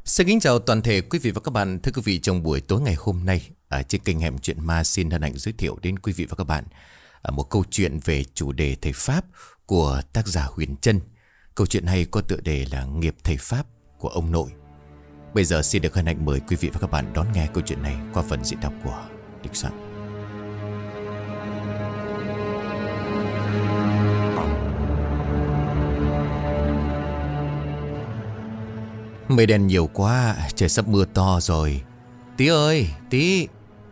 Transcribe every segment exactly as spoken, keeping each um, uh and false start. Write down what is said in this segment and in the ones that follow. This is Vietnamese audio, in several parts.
Xin kính chào toàn thể quý vị và các bạn. Thưa quý vị, trong buổi tối ngày hôm nay, ở trên kênh Hẻm Chuyện Ma xin hân hạnh giới thiệu đến quý vị và các bạn một câu chuyện về chủ đề thầy Pháp của tác giả Huyền Trân. Câu chuyện hay có tựa đề là Nghiệp thầy Pháp của ông nội. Bây giờ xin được hân hạnh mời quý vị và các bạn đón nghe câu chuyện này qua phần diễn đọc của Địch Soạn. Mây đen nhiều quá, trời sắp mưa to rồi. Tí ơi, Tí.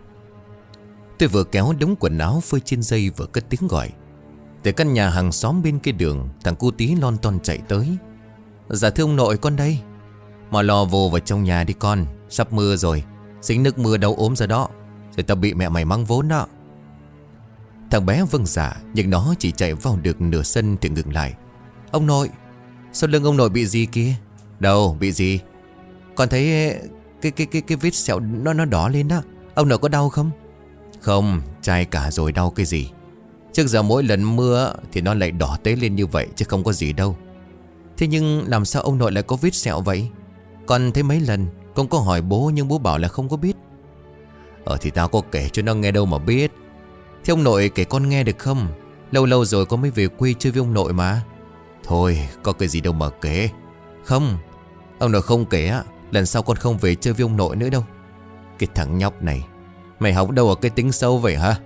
Tôi vừa kéo đống quần áo phơi trên dây vừa cất tiếng gọi. Từ căn nhà hàng xóm bên kia đường, thằng cu Tí lon ton chạy tới. Dạ thưa ông nội, con đây. Mà lo vô vào trong nhà đi con, sắp mưa rồi. Dính nước mưa đâu ốm ra đó, rồi tao bị mẹ mày mắng vốn đó. Thằng bé vâng dạ, nhưng nó chỉ chạy vào được nửa sân thì ngừng lại. Ông nội, sao lưng ông nội bị gì kia? Đâu, bị gì? Con thấy cái cái cái cái vết sẹo nó nó đỏ lên đó. Ông nội có đau không? Không, chai cả rồi, đau cái gì. Trước giờ mỗi lần mưa thì nó lại đỏ tế lên như vậy, chứ không có gì đâu. Thế nhưng làm sao ông nội lại có vết sẹo vậy? Con thấy mấy lần con có hỏi bố, nhưng bố bảo là không có biết. Ờ thì tao có kể cho nó nghe đâu mà biết. Thế ông nội kể con nghe được không? Lâu lâu rồi con mới về quê chơi với ông nội mà. Thôi, có cái gì đâu mà kể. Không, ông nội không kể á, lần sau con không về chơi với ông nội nữa đâu. Cái thằng nhóc này, mày học đâu ở cái tính sâu vậy hả?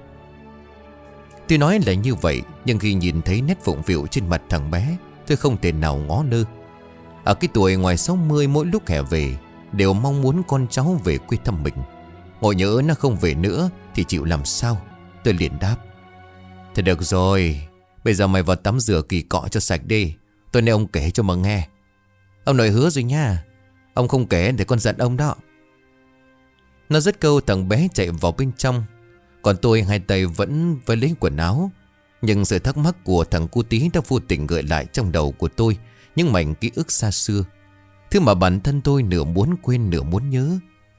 Tôi nói là như vậy, nhưng khi nhìn thấy nét phụng phịu trên mặt thằng bé, tôi không thể nào ngó lơ. Ở cái tuổi ngoài sáu mươi, mỗi lúc hè về đều mong muốn con cháu về quê thăm mình. Ngồi nhớ nó không về nữa thì chịu làm sao? Tôi liền đáp. Thôi được rồi, bây giờ mày vào tắm rửa kỳ cọ cho sạch đi. Tôi nên ông kể cho mà nghe. Ông nội hứa rồi nha. Ông không kể để con giận ông đó. Nó dứt câu, thằng bé chạy vào bên trong. Còn tôi hai tay vẫn với lấy quần áo. Nhưng sự thắc mắc của thằng cu Tí đã vô tình gợi lại trong đầu của tôi những mảnh ký ức xa xưa, thứ mà bản thân tôi nửa muốn quên nửa muốn nhớ.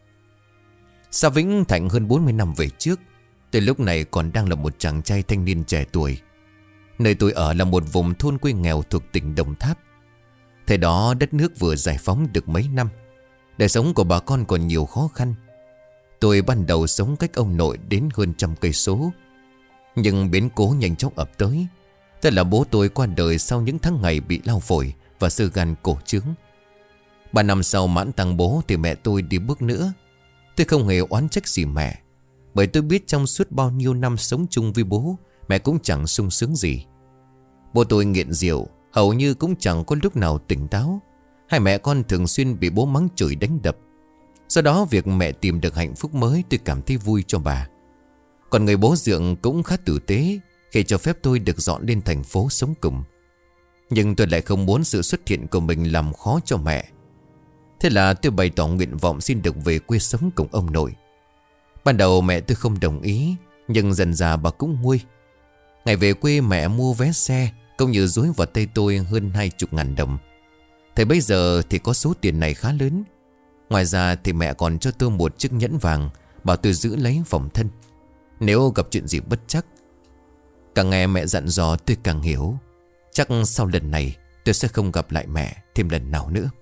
Xa Vĩnh Thạnh hơn bốn mươi năm về trước, tôi lúc này còn đang là một chàng trai thanh niên trẻ tuổi. Nơi tôi ở là một vùng thôn quê nghèo thuộc tỉnh Đồng Tháp. Thời đó đất nước vừa giải phóng được mấy năm, đời sống của bà con còn nhiều khó khăn. Tôi ban đầu sống cách ông nội đến hơn trăm cây số. Nhưng biến cố nhanh chóng ập tới. Tức là bố tôi qua đời sau những tháng ngày bị lao phổi và xơ gan cổ trướng. Ba năm sau mãn tang bố thì mẹ tôi đi bước nữa. Tôi không hề oán trách gì mẹ, bởi tôi biết trong suốt bao nhiêu năm sống chung với bố, mẹ cũng chẳng sung sướng gì. Bố tôi nghiện rượu, hầu như cũng chẳng có lúc nào tỉnh táo. Hai mẹ con thường xuyên bị bố mắng chửi đánh đập. Do đó việc mẹ tìm được hạnh phúc mới, tôi cảm thấy vui cho bà. Còn người bố Dượng cũng khá tử tế khi cho phép tôi được dọn lên thành phố sống cùng. Nhưng tôi lại không muốn sự xuất hiện của mình làm khó cho mẹ. Thế là tôi bày tỏ nguyện vọng xin được về quê sống cùng ông nội. Ban đầu mẹ tôi không đồng ý, nhưng dần dà bà cũng nguôi. Ngày về quê mẹ mua vé xe cũng như dối vào tay tôi hơn hai chục ngàn đồng. Thời bây giờ thì có số tiền này khá lớn. Ngoài ra thì mẹ còn cho tôi một chiếc nhẫn vàng, bảo tôi giữ lấy phòng thân nếu gặp chuyện gì bất trắc. Càng nghe mẹ dặn dò tôi càng hiểu, chắc sau lần này tôi sẽ không gặp lại mẹ thêm lần nào nữa.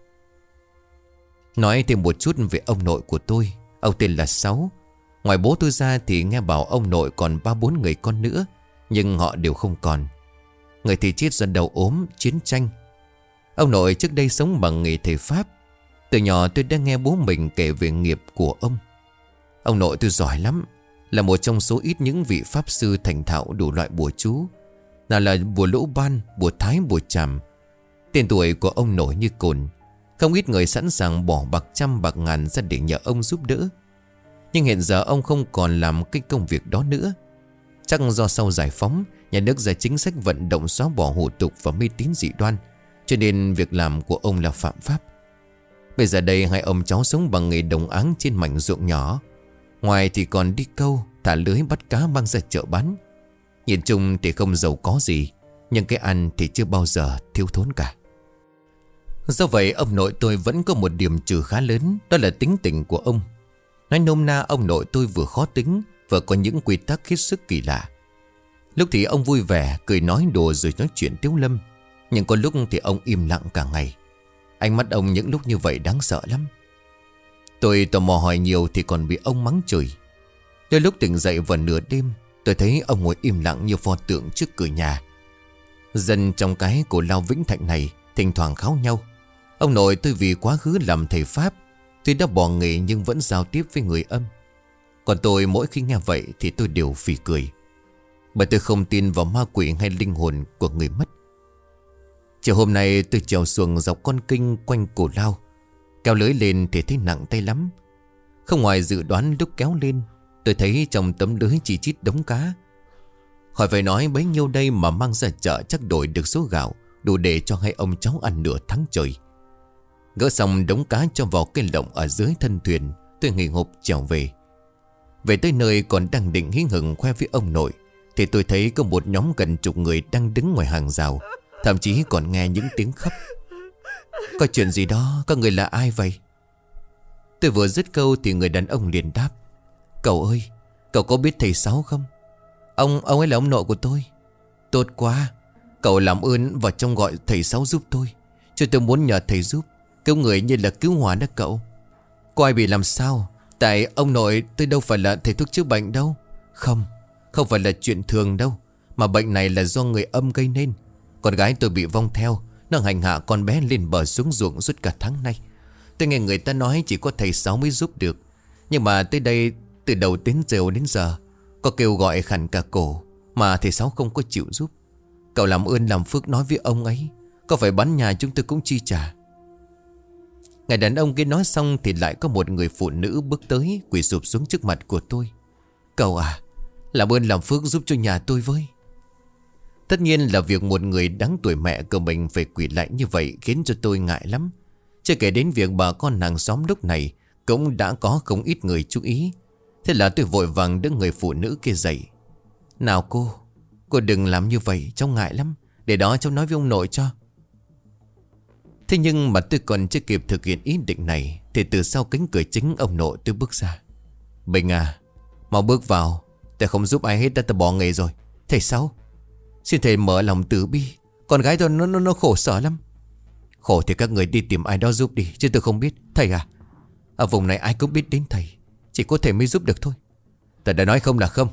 Nói thêm một chút về ông nội của tôi. Ông tên là Sáu. Ngoài bố tôi ra thì nghe bảo ông nội còn ba bốn người con nữa, nhưng họ đều không còn. Người thì chết do đau ốm, chiến tranh. Ông nội trước đây sống bằng nghề thầy Pháp. Từ nhỏ tôi đã nghe bố mình kể về nghiệp của ông. Ông nội tôi giỏi lắm, là một trong số ít những vị pháp sư thành thạo đủ loại bùa chú. Nào là bùa lỗ ban, bùa thái, bùa chàm. Tên tuổi của ông nổi như cồn. Không ít người sẵn sàng bỏ bạc trăm bạc ngàn ra để nhờ ông giúp đỡ. Nhưng hiện giờ ông không còn làm cái công việc đó nữa. Chắc do sau giải phóng, nhà nước ra chính sách vận động xóa bỏ hủ tục và mê tín dị đoan, cho nên việc làm của ông là phạm pháp. Bây giờ đây hai ông cháu sống bằng nghề đồng áng trên mảnh ruộng nhỏ. Ngoài thì còn đi câu, thả lưới bắt cá mang ra chợ bán. Nhìn chung thì không giàu có gì, nhưng cái ăn thì chưa bao giờ thiếu thốn cả. Do vậy ông nội tôi vẫn có một điểm trừ khá lớn, đó là tính tình của ông. Nói nôm na, ông nội tôi vừa khó tính, vừa có những quy tắc hết sức kỳ lạ. Lúc thì ông vui vẻ, cười nói đùa rồi nói chuyện tiếu lâm, nhưng có lúc thì ông im lặng cả ngày. Ánh mắt ông những lúc như vậy đáng sợ lắm. Tôi tò mò hỏi nhiều thì còn bị ông mắng chửi. Đôi lúc tỉnh dậy vào nửa đêm, tôi thấy ông ngồi im lặng như pho tượng trước cửa nhà. Dân trong cái cổ lao Vĩnh Thạnh này thỉnh thoảng kháo nhau. Ông nội tôi vì quá khứ làm thầy Pháp, tuy đã bỏ nghề nhưng vẫn giao tiếp với người âm. Còn tôi mỗi khi nghe vậy thì tôi đều phì cười, bởi tôi không tin vào ma quỷ hay linh hồn của người mất. Chiều hôm nay tôi trèo xuồng dọc con kênh quanh cổ lao. Kéo lưới lên thì thấy nặng tay lắm. Không ngoài dự đoán, lúc kéo lên tôi thấy trong tấm lưới chỉ chít đống cá. Khỏi phải nói bấy nhiêu đây mà mang ra chợ chắc đổi được số gạo đủ để cho hai ông cháu ăn nửa tháng trời. Gỡ xong đống cá cho vào cái lồng ở dưới thân thuyền, tôi nghỉ hộp trèo về. Về tới nơi còn đang định hí hửng khoe với ông nội thì tôi thấy có một nhóm gần chục người đang đứng ngoài hàng rào, thậm chí còn nghe những tiếng khóc. Có chuyện gì đó, các người là ai vậy? Tôi vừa dứt câu thì người đàn ông liền đáp: Cậu ơi, cậu có biết thầy Sáu không? Ông, ông ấy là ông nội của tôi. Tốt quá, cậu làm ơn vào trong gọi thầy Sáu giúp tôi. Chứ tôi muốn nhờ thầy giúp, cứu người như là cứu hỏa đó cậu. Có ai bị làm sao? Tại ông nội tôi đâu phải là thầy thuốc chữa bệnh đâu. Không, không phải là chuyện thường đâu, mà bệnh này là do người âm gây nên. Con gái tôi bị vong theo, nó hành hạ con bé lên bờ xuống ruộng suốt cả tháng nay. Tôi nghe người ta nói chỉ có thầy Sáu mới giúp được. Nhưng mà tới đây từ đầu đến giờ đến giờ có kêu gọi khẳng cả cổ mà thầy Sáu không có chịu giúp. Cậu làm ơn làm phước nói với ông ấy, có phải bán nhà chúng tôi cũng chi trả. Người đàn ông kia nói xong thì lại có một người phụ nữ bước tới, quỳ sụp xuống trước mặt của tôi. Cậu à, làm ơn làm phước giúp cho nhà tôi với. Tất nhiên là việc một người đáng tuổi mẹ của mình phải quỳ lại như vậy khiến cho tôi ngại lắm. Chưa kể đến việc bà con hàng xóm lúc này cũng đã có không ít người chú ý. Thế là tôi vội vàng đỡ người phụ nữ kia dậy. Nào cô, cô đừng làm như vậy, cháu ngại lắm. Để đó cháu nói với ông nội cho. Thế nhưng mà tôi còn chưa kịp thực hiện ý định này thì từ sau cánh cửa chính ông nội tôi bước ra. Bình à, mau bước vào, tôi không giúp ai hết, đã tôi bỏ nghề rồi. Thầy Sáu, xin thầy mở lòng từ bi, con gái tôi nó, nó, nó khổ sở lắm. Khổ thì các người đi tìm ai đó giúp đi, chứ tôi không biết. Thầy à, ở vùng này ai cũng biết đến thầy, chỉ có thầy mới giúp được thôi. Tôi đã nói không là không.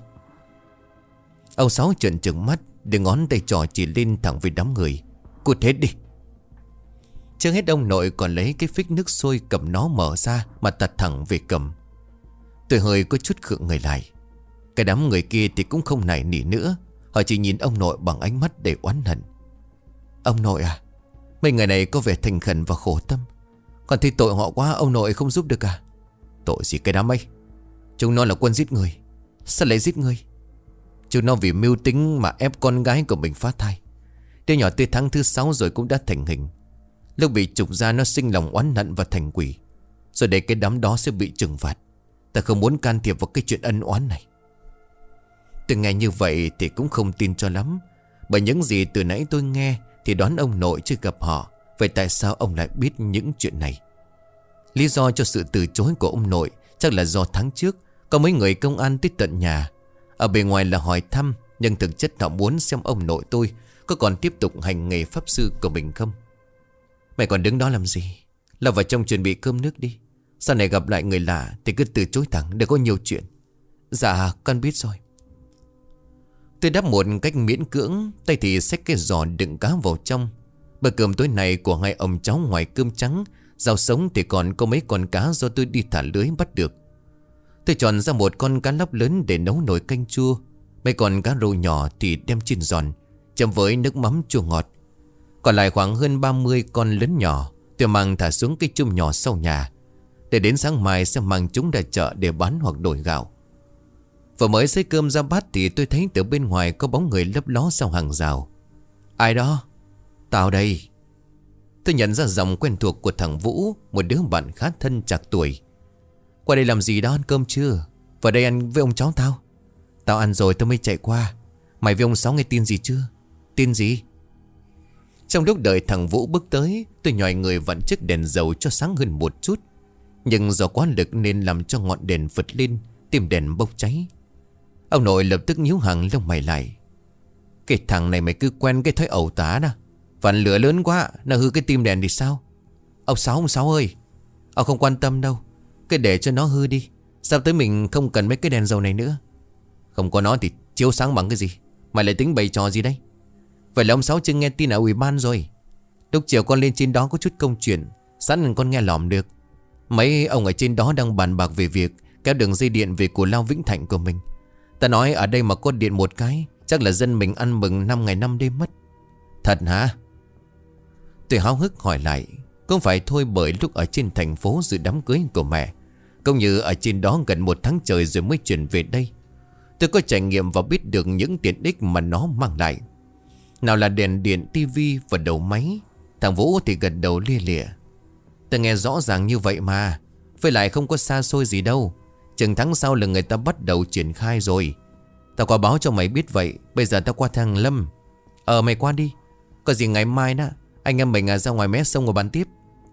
Ông Sáu trợn trừng mắt, đưa ngón tay trỏ chỉ lên thẳng với đám người. Cút hết đi. Chưa hết ông nội còn lấy cái phích nước sôi cầm nó mở ra mà tạt thẳng về cầm. Tôi hơi có chút khựng người lại. Cái đám người kia thì cũng không nài nỉ nữa, họ chỉ nhìn ông nội bằng ánh mắt đầy oán hận. Ông nội à, mấy người này có vẻ thành khẩn và khổ tâm, còn thì tội họ quá, ông nội không giúp được à? Tội gì cái đám ấy, chúng nó là quân giết người. Sao lại giết người? Chúng nó vì mưu tính mà ép con gái của mình phá thai. Đứa nhỏ tới tháng thứ sáu rồi cũng đã thành hình. Lúc bị trục ra nó sinh lòng oán hận và thành quỷ, rồi để cái đám đó sẽ bị trừng phạt. Ta không muốn can thiệp vào cái chuyện ân oán này. Tôi nghe như vậy thì cũng không tin cho lắm, bởi những gì từ nãy tôi nghe thì đoán ông nội chưa gặp họ. Vậy tại sao ông lại biết những chuyện này? Lý do cho sự từ chối của ông nội chắc là do tháng trước có mấy người công an tới tận nhà. Ở bề ngoài là hỏi thăm, nhưng thực chất họ muốn xem ông nội tôi có còn tiếp tục hành nghề pháp sư của mình không. Mày còn đứng đó làm gì? Lao vào trong chuẩn bị cơm nước đi. Sau này gặp lại người lạ thì cứ từ chối thẳng, để có nhiều chuyện. Dạ con biết rồi. Tôi đáp một cách miễn cưỡng, tay thì xách cái giò đựng cá vào trong. Bữa cơm tối nay của hai ông cháu ngoài cơm trắng, rau sống thì còn có mấy con cá do tôi đi thả lưới bắt được. Tôi chọn ra một con cá lóc lớn để nấu nồi canh chua. Mấy con cá rô nhỏ thì đem chiên giòn, chấm với nước mắm chua ngọt. Còn lại khoảng hơn ba mươi con lớn nhỏ tôi mang thả xuống cái chum nhỏ sau nhà, để đến sáng mai sẽ mang chúng ra chợ để bán hoặc đổi gạo. Vừa mới xới cơm ra bát thì tôi thấy từ bên ngoài có bóng người lấp ló sau hàng rào. Ai đó? Tao đây. Tôi nhận ra giọng quen thuộc của thằng Vũ, một đứa bạn khá thân trạc tuổi. Qua đây làm gì đó, ăn cơm chưa? Vào đây ăn với ông cháu tao. Tao ăn rồi tao mới chạy qua. Mày với ông Sáu nghe tin gì chưa? Tin gì? Trong lúc đợi thằng Vũ bước tới, tôi nhòi người vặn chiếc đèn dầu cho sáng hơn một chút. Nhưng do quá lực nên làm cho ngọn đèn phật lên, tim đèn bốc cháy. Ông nội lập tức nhíu hàng lông mày lại. Cái thằng này mày cứ quen cái thói ẩu tả đó. Vặn lửa lớn quá, nó hư cái tim đèn thì sao? Ông Sáu, ông Sáu ơi, ông không quan tâm đâu. Cứ để cho nó hư đi. Sao tới mình không cần mấy cái đèn dầu này nữa. Không có nó thì chiếu sáng bằng cái gì? Mày lại tính bày trò gì đây? Vậy là ông Sáu chưa nghe tin ở ủy ban rồi. Lúc chiều con lên trên đó có chút công chuyện, sẵn con nghe lỏm được. Mấy ông ở trên đó đang bàn bạc về việc kéo đường dây điện về của Lao Vĩnh Thạnh của mình. Ta nói ở đây mà có điện một cái, chắc là dân mình ăn mừng năm ngày năm đêm mất. Thật hả? Tôi háo hức hỏi lại. Không phải thôi, bởi lúc ở trên thành phố dự đám cưới của mẹ, cũng như ở trên đó gần một tháng trời rồi mới chuyển về đây, tôi có trải nghiệm và biết được những tiện ích mà nó mang lại. Nào là đèn điện, tivi và đầu máy. Thằng Vũ thì gật đầu lia lịa. Tôi nghe rõ ràng như vậy mà. Với lại không có xa xôi gì đâu. Chừng tháng sau là người ta bắt đầu triển khai rồi. Tao có báo cho mày biết vậy. Bây giờ tao qua thằng Lâm. Ờ mày qua đi. Có gì ngày mai đó anh em mình ra ngoài mé sông ngồi bàn tiếp.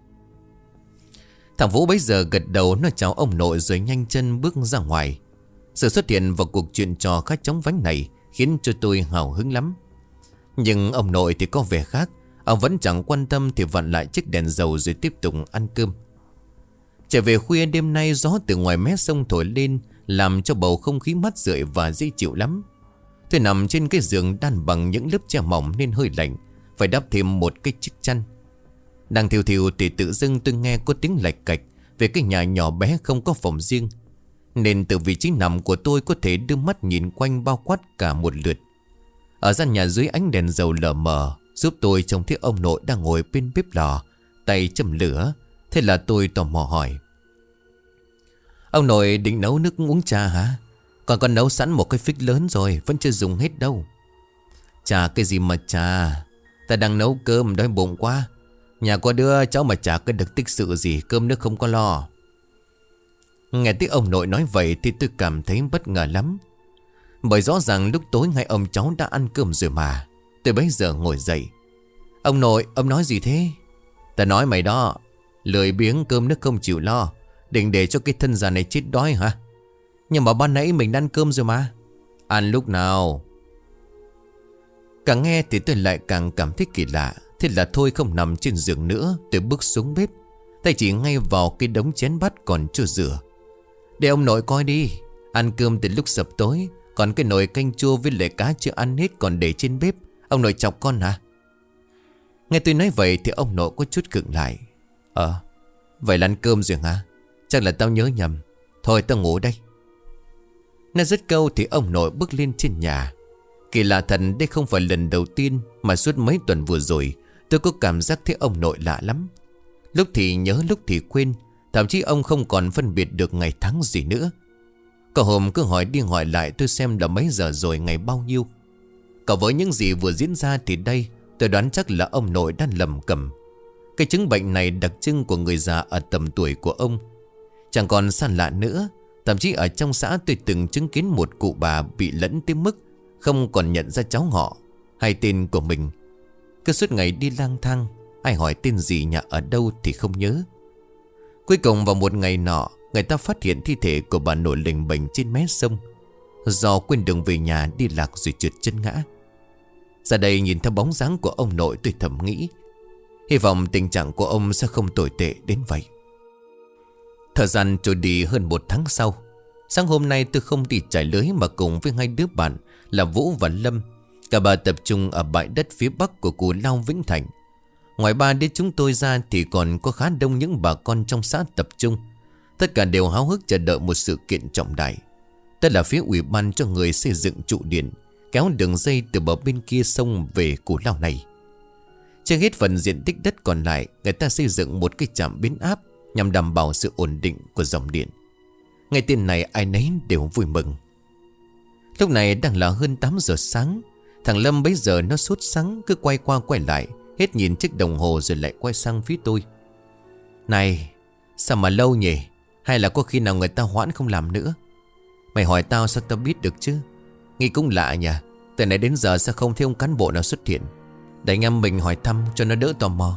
Thằng Vũ bấy giờ gật đầu, nó chào ông nội rồi nhanh chân bước ra ngoài. Sự xuất hiện vào cuộc chuyện trò khá chóng vánh này khiến cho tôi hào hứng lắm. Nhưng ông nội thì có vẻ khác. Ông vẫn chẳng quan tâm thì vặn lại chiếc đèn dầu rồi tiếp tục ăn cơm. Trở về khuya đêm nay, gió từ ngoài mé sông thổi lên làm cho bầu không khí mát rượi và dễ chịu lắm. Tôi nằm trên cái giường đan bằng những lớp tre mỏng nên hơi lạnh, phải đắp thêm một cái chiếc chăn. Đang thiêu thiêu thì tự dưng tôi nghe có tiếng lạch cạch về cái nhà nhỏ bé không có phòng riêng, nên từ vị trí nằm của tôi có thể đưa mắt nhìn quanh bao quát cả một lượt. Ở gian nhà dưới ánh đèn dầu lờ mờ giúp tôi trông thấy ông nội đang ngồi bên bếp lò, tay châm lửa. Thế là tôi tò mò hỏi: ông nội định nấu nước uống trà hả? Còn còn nấu sẵn một cái phích lớn rồi, vẫn chưa dùng hết đâu. Trà cái gì mà trà? Ta đang nấu cơm đói bụng quá. Nhà có đứa cháu mà chả có được tích sự gì, cơm nước không có lo. Nghe tiếng ông nội nói vậy thì tôi cảm thấy bất ngờ lắm. Bởi rõ ràng lúc tối ngay ông cháu đã ăn cơm rồi mà. Tôi bấy giờ ngồi dậy. Ông nội, ông nói gì thế? Ta nói mày đó, lười biếng cơm nước không chịu lo, định để cho cái thân già này chết đói hả? Nhưng mà ban nãy mình đã ăn cơm rồi mà. Ăn lúc nào? Càng nghe thì tôi lại càng cảm thấy kỳ lạ. Thế là thôi không nằm trên giường nữa, tôi bước xuống bếp, tay chỉ ngay vào cái đống chén bát còn chưa rửa. Để ông nội coi đi. Ăn cơm từ lúc sập tối, còn cái nồi canh chua với lại cá chưa ăn hết còn để trên bếp. Ông nội chọc con hả? Nghe tôi nói vậy thì ông nội có chút khựng lại. Ờ, vậy là ăn cơm rồi hả? Chắc là tao nhớ nhầm. Thôi tao ngủ đây. Nói dứt câu thì ông nội bước lên trên nhà. Kỳ lạ thật, đây không phải lần đầu tiên mà suốt mấy tuần vừa rồi tôi có cảm giác thấy ông nội lạ lắm. Lúc thì nhớ, lúc thì quên. Thậm chí ông không còn phân biệt được ngày tháng gì nữa. Có hôm cứ hỏi đi hỏi lại tôi xem là mấy giờ rồi, ngày bao nhiêu. Cả với những gì vừa diễn ra thì đây, tôi đoán chắc là ông nội đang lầm cầm. Cái chứng bệnh này đặc trưng của người già ở tầm tuổi của ông. Chẳng còn xa lạ nữa. Thậm chí ở trong xã tôi từng chứng kiến một cụ bà bị lẫn tới mức không còn nhận ra cháu họ hay tên của mình. Cứ suốt ngày đi lang thang, ai hỏi tên gì, nhà ở đâu thì không nhớ. Cuối cùng vào một ngày nọ, người ta phát hiện thi thể của bà nội lình bềnh trên mé sông. Do quên đường về nhà đi lạc rồi trượt chân ngã. Ra đây nhìn theo bóng dáng của ông nội, tôi thầm nghĩ hy vọng tình trạng của ông sẽ không tồi tệ đến vậy. Thời gian trôi đi hơn một tháng sau. Sáng hôm nay tôi không đi trải lưới mà cùng với hai đứa bạn là Vũ và Lâm. Cả ba tập trung ở bãi đất phía bắc của cụ Lao Vĩnh Thạnh. Ngoài ba đứa chúng tôi ra thì còn có khá đông những bà con trong xã tập trung. Tất cả đều háo hức chờ đợi một sự kiện trọng đại. Tức là phía ủy ban cho người xây dựng trụ điện, kéo đường dây từ bờ bên kia sông về cụ Lao này. Trên hết phần diện tích đất còn lại, người ta xây dựng một cái trạm biến áp nhằm đảm bảo sự ổn định của dòng điện. Nghe tin này ai nấy đều vui mừng. Lúc này đang là hơn tám giờ sáng. Thằng Lâm bấy giờ nó sốt sắng, cứ quay qua quay lại, hết nhìn chiếc đồng hồ rồi lại quay sang phía tôi. Này, sao mà lâu nhỉ? Hay là có khi nào người ta hoãn không làm nữa? Mày hỏi tao sao tao biết được chứ? Nghĩ cũng lạ nhỉ. Từ nãy đến giờ sao không thấy ông cán bộ nào xuất hiện? Để anh em mình hỏi thăm cho nó đỡ tò mò.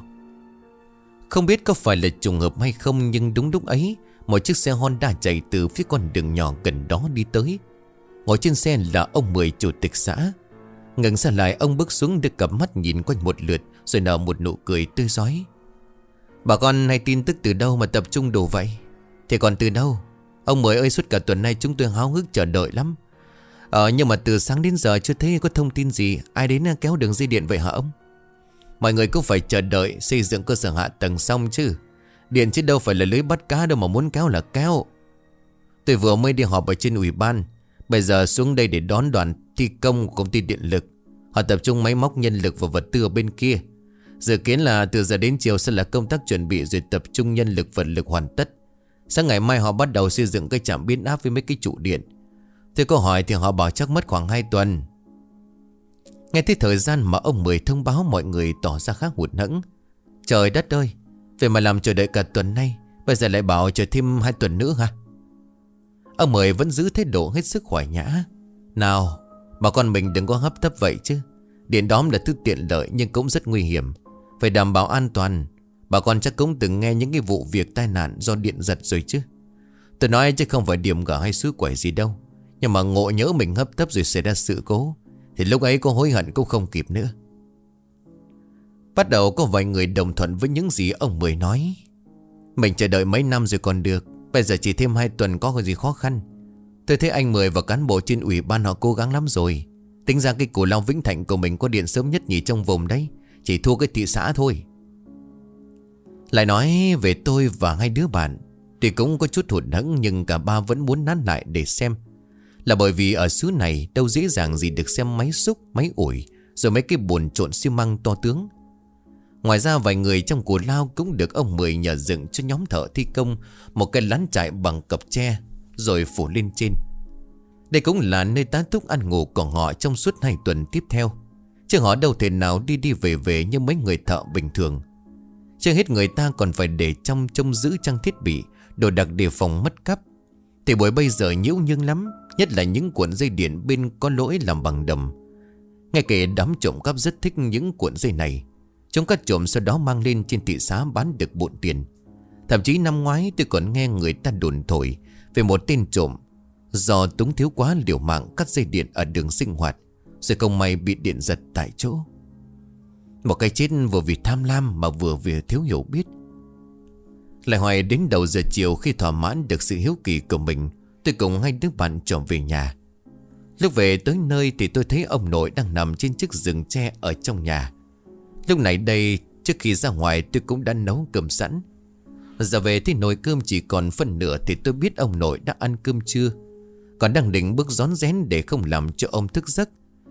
Không biết có phải là trùng hợp hay không, nhưng đúng lúc ấy một chiếc xe Honda chạy từ phía con đường nhỏ gần đó đi tới. Ngồi trên xe là ông Mười, chủ tịch xã. Ngẩng ra lại, ông bước xuống đưa cặp mắt nhìn quanh một lượt rồi nở một nụ cười tươi rói. Bà con hay tin tức từ đâu mà tập trung đồ vậy? Thì còn từ đâu? Ông Mười ơi, suốt cả tuần nay chúng tôi háo hức chờ đợi lắm. Ờ nhưng mà từ sáng đến giờ chưa thấy có thông tin gì. Ai đến kéo đường dây điện vậy hả ông? Mọi người cũng phải chờ đợi xây dựng cơ sở hạ tầng xong chứ. Điện chứ đâu phải là lưới bắt cá đâu mà muốn kéo là kéo. Tôi vừa mới đi họp ở trên ủy ban. Bây giờ xuống đây để đón đoàn thi công của công ty điện lực. Họ tập trung máy móc, nhân lực và vật tư ở bên kia. Dự kiến là từ giờ đến chiều sẽ là công tác chuẩn bị, rồi tập trung nhân lực vật lực hoàn tất. Sáng ngày mai họ bắt đầu xây dựng cái trạm biến áp với mấy cái trụ điện. Tôi có hỏi thì họ bảo chắc mất khoảng hai tuần. Nghe thấy thời gian mà ông Mười thông báo, mọi người tỏ ra khá hụt hẫng. Trời đất ơi, vậy mà làm chờ đợi cả tuần nay, bây giờ lại bảo chờ thêm hai tuần nữa hả? Ông Mười vẫn giữ thái độ hết sức khoái nhã. Nào, bà con mình đừng có hấp tấp vậy chứ. Điện đóm là thứ tiện lợi nhưng cũng rất nguy hiểm. Phải đảm bảo an toàn. Bà con chắc cũng từng nghe những cái vụ việc tai nạn do điện giật rồi chứ. Tôi nói chứ không phải điểm gở hay suối quẩy gì đâu. Nhưng mà ngộ nhỡ mình hấp tấp rồi xảy ra sự cố, thì lúc ấy có hối hận cũng không kịp nữa. Bắt đầu có vài người đồng thuận với những gì ông Mười nói. Mình chờ đợi mấy năm rồi còn được, bây giờ chỉ thêm hai tuần có gì khó khăn. Tôi thấy anh Mười và cán bộ trên ủy ban họ cố gắng lắm rồi. Tính ra cái Cửu Long Vĩnh Thạnh của mình có điện sớm nhất nhì trong vùng đấy, chỉ thua cái thị xã thôi. Lại nói về tôi và hai đứa bạn thì cũng có chút hụt hẫng, nhưng cả ba vẫn muốn nán lại để xem. Là bởi vì ở xứ này đâu dễ dàng gì được xem máy xúc, máy ủi, rồi mấy cái bồn trộn xi măng to tướng. Ngoài ra vài người trong Cù Lao cũng được ông Mười nhờ dựng cho nhóm thợ thi công một cái lán trại bằng cọc tre, rồi phủ lên trên. Đây cũng là nơi tá túc ăn ngủ của họ trong suốt hai tuần tiếp theo. Chứ họ đâu thể nào đi đi về về như mấy người thợ bình thường. Chưa hết người ta còn phải để trong trông giữ trang thiết bị, đồ đặc đề phòng mất cắp. Thì buổi bây giờ nhiễu nhương lắm, nhất là những cuộn dây điện bên có lỗi làm bằng đầm. Ngay kể đám trộm cắp rất thích những cuộn dây này. Chúng cắt trộm sau đó mang lên trên thị xã bán được bộn tiền. Thậm chí năm ngoái tôi còn nghe người ta đồn thổi về một tên trộm do túng thiếu quá liều mạng cắt dây điện ở đường sinh hoạt, rồi không may bị điện giật tại chỗ. Một cái chết vừa vì tham lam mà vừa vì thiếu hiểu biết. Lại hoài đến đầu giờ chiều, khi thỏa mãn được sự hiếu kỳ của mình, tôi cùng hai đứa bạn trở về nhà. Lúc về tới nơi thì tôi thấy ông nội đang nằm trên chiếc giường tre ở trong nhà. Lúc này đây, trước khi ra ngoài tôi cũng đã nấu cơm sẵn. Giờ về thì nồi cơm chỉ còn phân nửa thì tôi biết ông nội đã ăn cơm trưa, còn đang định bước rón rén để không làm cho ông thức giấc.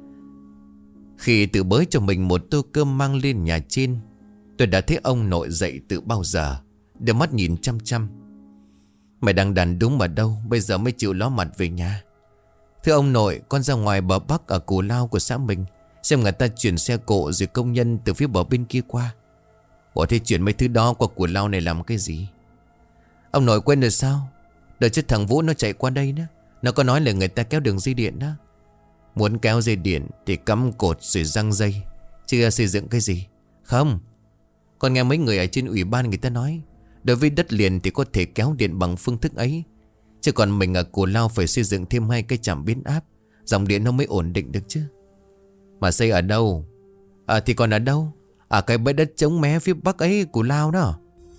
Khi tự bới cho mình một tô cơm mang lên nhà trên, tôi đã thấy ông nội dậy từ bao giờ, đôi mắt nhìn chăm chăm. Mày đang đàn đúng mà đâu, bây giờ mới chịu ló mặt về nhà. Thưa ông nội, con ra ngoài bờ bắc ở Cù Lao của xã mình, xem người ta chuyển xe cộ rồi công nhân từ phía bờ bên kia qua. Ủa thế chuyển mấy thứ đó qua Cù Lao này làm cái gì? Ông nội quên rồi sao? Đợi chứ thằng Vũ nó chạy qua đây đó, nó có nói là người ta kéo đường dây điện đó. Muốn kéo dây điện thì cắm cột rồi răng dây, chứ xây dựng cái gì. Không, con nghe mấy người ở trên ủy ban người ta nói, đối với đất liền thì có thể kéo điện bằng phương thức ấy. Chứ còn mình ở Cù Lao phải xây dựng thêm hai cái trạm biến áp, dòng điện nó mới ổn định được chứ. Mà xây ở đâu? À thì còn ở đâu? Ở cái bãi đất trống mé phía bắc ấy, Cù Lao đó.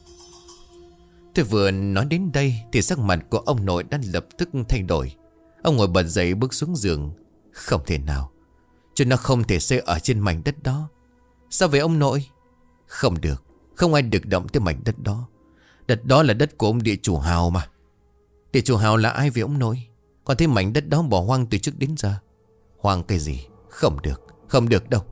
Tôi vừa nói đến đây thì sắc mặt của ông nội đã lập tức thay đổi. Ông ngồi bật dậy bước xuống giường. Không thể nào, chứ nó không thể xây ở trên mảnh đất đó. Sao vậy ông nội? Không được, không ai được động tới mảnh đất đó. Đất đó là đất của ông địa chủ Hào mà. Địa chủ Hào là ai vậy ông nội? Còn thấy mảnh đất đó bỏ hoang từ trước đến giờ. Hoang cái gì? Không được, không được đâu.